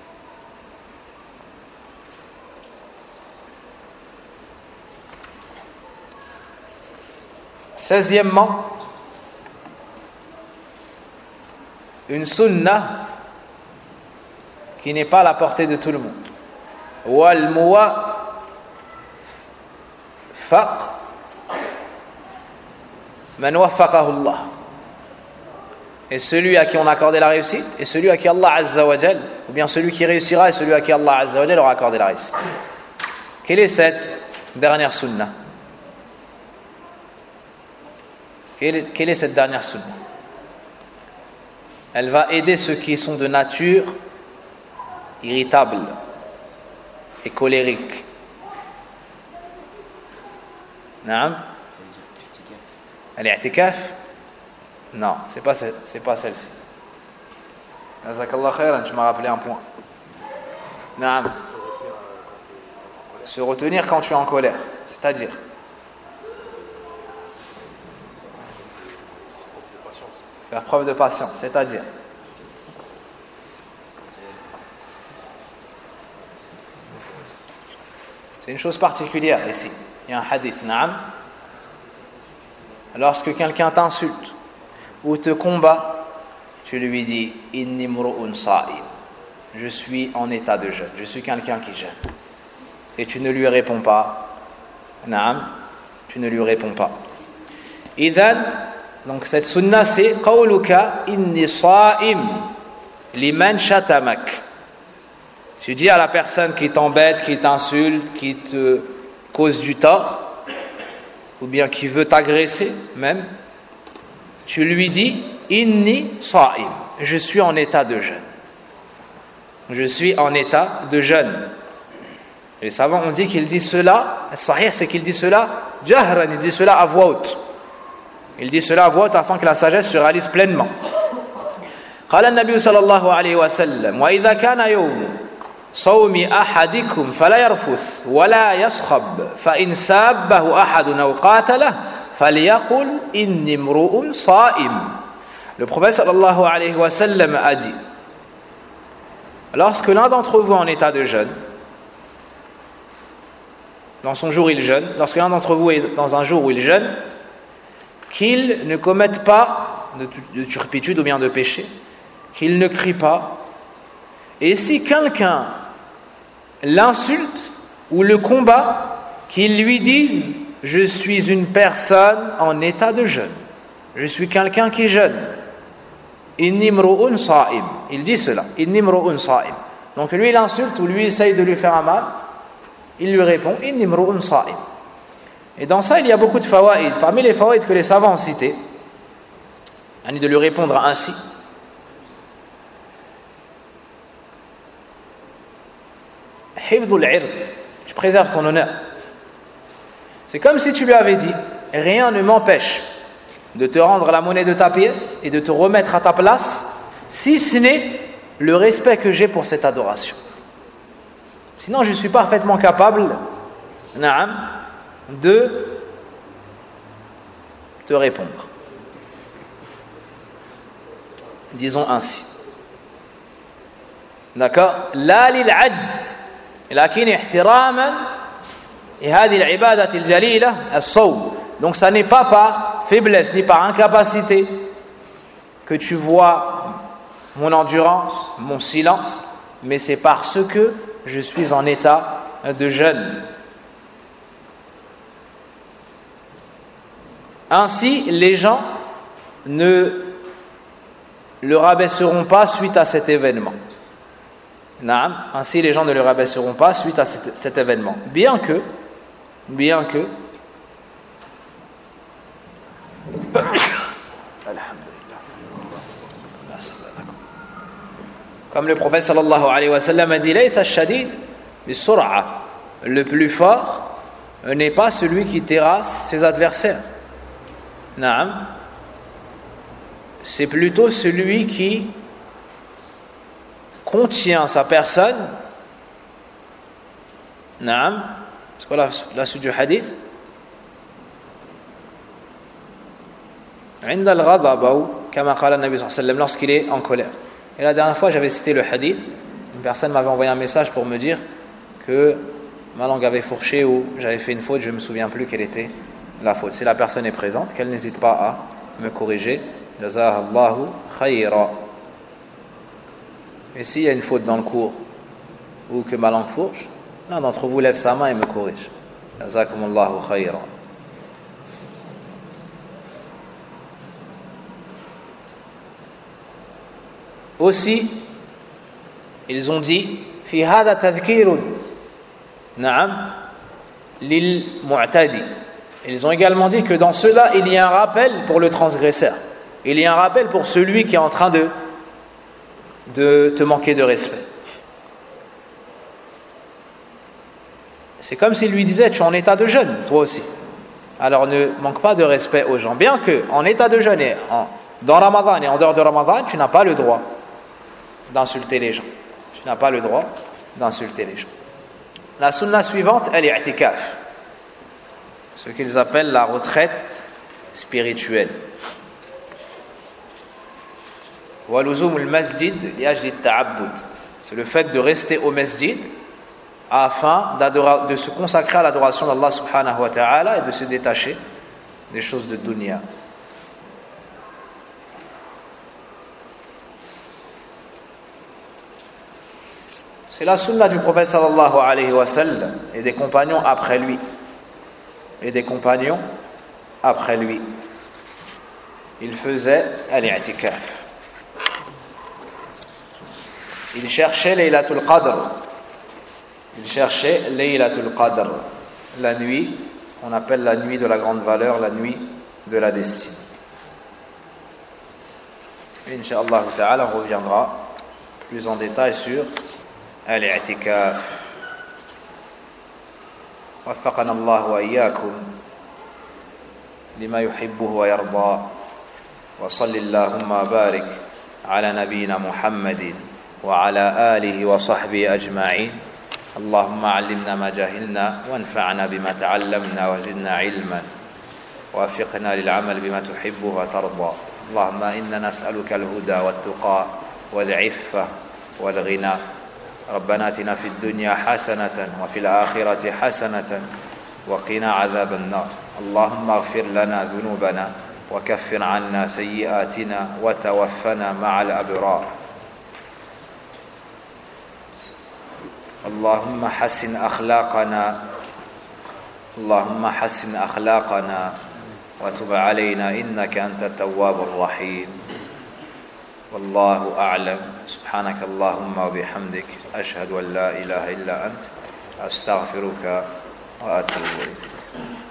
Seizièmement, une sunnah qui n'est pas à la portée de tout le monde. Wal muwafaq, man waffaqahu Allah. Et celui à qui on a accordé la réussite, et celui à qui Allah Azza wa Jal, ou bien celui qui réussira et celui à qui Allah Azza wa Jal aura accordé la réussite. Quelle est cette dernière sunnah? Quelle est, quelle est cette dernière sunnah? Elle va aider ceux qui sont de nature irritable et colérique. Naam? Al-i'tikaf? Non, c'est pas c'est pas celle-ci. Jazakallah khairan, tu m'as rappelé un point. Naam. Se retenir quand tu es en colère, c'est-à-dire faire preuve de patience, c'est-à-dire c'est une chose particulière ici. Il y a un hadith, naam. Lorsque quelqu'un t'insulte ou te combat, tu lui dis inni mru'un sa'im. Je suis en état de jeûne, je suis quelqu'un qui jeûne. Et tu ne lui réponds pas. Naam, tu ne lui réponds pas. Idhan, donc cette sunna c'est qawluka inni sa'im liman shatamak. Tu dis à la personne qui t'embête, qui t'insulte, qui te cause du tort, ou bien qui veut t'agresser même, tu lui dis inni sa'im, je suis en état de jeûne. Je suis en état de jeûne. Les savants ont dit qu'il dit cela, sahih, c'est qu'il dit cela jahran, il dit cela à voix haute. Il dit cela à voix haute afin que la sagesse se réalise pleinement. قال النبي صلى الله عليه وسلم وإذا كان يوم صوم أحدكم فلا يرفث ولا يصخب فإن سابه أحد أو قاتله فَلْيَقُلْ إِنِّي امْرُؤٌ صَائِمٌ. Le prophète sallallahu alayhi wa sallam a dit, lorsque l'un d'entre vous en état de jeûne, dans son jour il jeûne, lorsque l'un d'entre vous est dans un jour où il jeûne, qu'il ne commette pas de, de turpitude ou bien de péché, qu'il ne crie pas, et si quelqu'un l'insulte ou le combat, qu'il lui dise « Je suis une personne en état de jeûne, je suis quelqu'un qui jeûne. » Inni mru'un sa'im. Il dit cela. Inni mru'un sa'im. Donc lui il insulte ou lui essaye de lui faire un mal, il lui répond Inni mru'un sa'im. Et dans ça il y a beaucoup de fawaïd. Parmi les fawaïd que les savants ont cités, de lui répondre ainsi, hifdhul ird, tu préserves ton honneur. C'est comme si tu lui avais dit rien ne m'empêche de te rendre la monnaie de ta pièce et de te remettre à ta place, si ce n'est le respect que j'ai pour cette adoration. Sinon je suis parfaitement capable na'am, de te répondre. Disons ainsi. D'accord? La lil ajz, lakin ihtiraman لهذه العبادة الجليلة الصوم. Donc ça n'est pas par faiblesse ni par incapacité que tu vois mon endurance, mon silence, mais c'est parce que je suis en état de jeûne. Ainsi, les gens ne le rabaisseront pas suite à cet événement. Naam. Ainsi, les gens ne le rabaisseront pas suite à cet, cet événement. Bien que, bien que, comme le prophète sallallahu alayhi wa sallam a dit, laysa ash-shadid bis-sur'a. Le plus fort n'est pas celui qui terrasse ses adversaires. Naam. C'est plutôt celui qui contient sa personne. Naam. C'est quoi la, la suite du hadith? عند الغضب أو كما قال النبي صلى الله عليه وسلم, lorsqu'il est en colère. Et la dernière fois, j'avais cité le hadith. Une personne m'avait envoyé un message pour me dire que ma langue avait fourché ou j'avais fait une faute, je ne me souviens plus quelle était la faute. Si la personne est présente, qu'elle n'hésite pas à me corriger. Jazakallahu khayra. Et s'il y a une faute dans le cours ou que ma langue fourche, l'un d'entre vous lève sa main et me corrige. Jazakumullahu khayra. Aussi, ils ont dit fi hada tadhkirun na'am lil mu'tadi. Ils ont également dit que dans cela il y a un rappel pour le transgresseur. Il y a un rappel pour celui qui est en train de de te manquer de respect. C'est comme s'il lui disait tu es en état de jeûne toi aussi. Alors ne manque pas de respect aux gens, bien que en état de jeûne et en, dans Ramadan et en dehors de Ramadan, tu n'as pas le droit d'insulter les gens. Tu n'as pas le droit d'insulter les gens. La sunna suivante est l'i'tikaf, ce qu'ils appellent la retraite spirituelle. Wa luzum al-masjid li ajli at-ta'abbud. C'est le fait de rester au masjid afin de se consacrer à l'adoration d'Allah subhanahu wa ta'ala et de se détacher des choses de dunya. C'est la sunna du prophète sallallahu alayhi wa sallam et des compagnons après lui. Et des compagnons après lui. Il faisait al-i'tikaf. Il cherchait Laylatul Qadr. Il cherchait Laylatul Qadr. La nuit, on appelle la nuit de la grande valeur, la nuit de la destinée. Et Inch'Allah ta'ala, on reviendra plus en détail sur الاعتكاف. وفقنا الله وإياكم لما يحبه ويرضى. وصل اللهم بارك على نبينا محمد وعلى آله وصحبه أجمعين. اللهم علمنا ما جهلنا وانفعنا بما تعلمنا وزدنا علما. ووفقنا للعمل بما تحب وترضى. اللهم إنا نسألك الهدى والتقى والعفة والغنى. ربنا آتنا في الدنيا حسنة وفي الآخرة حسنة وقنا عذاب النار. اللهم اغفر لنا ذنوبنا وكفر عنا سيئاتنا وتوفنا مع الأبرار. اللهم حسن أخلاقنا اللهم حسن أخلاقنا وتب علينا إنك أنت التواب الرحيم. والله أعلم. سبحانك اللهم وبحمدك أشهد أن لا إله إلا أنت أستغفرك وأتوب إليك.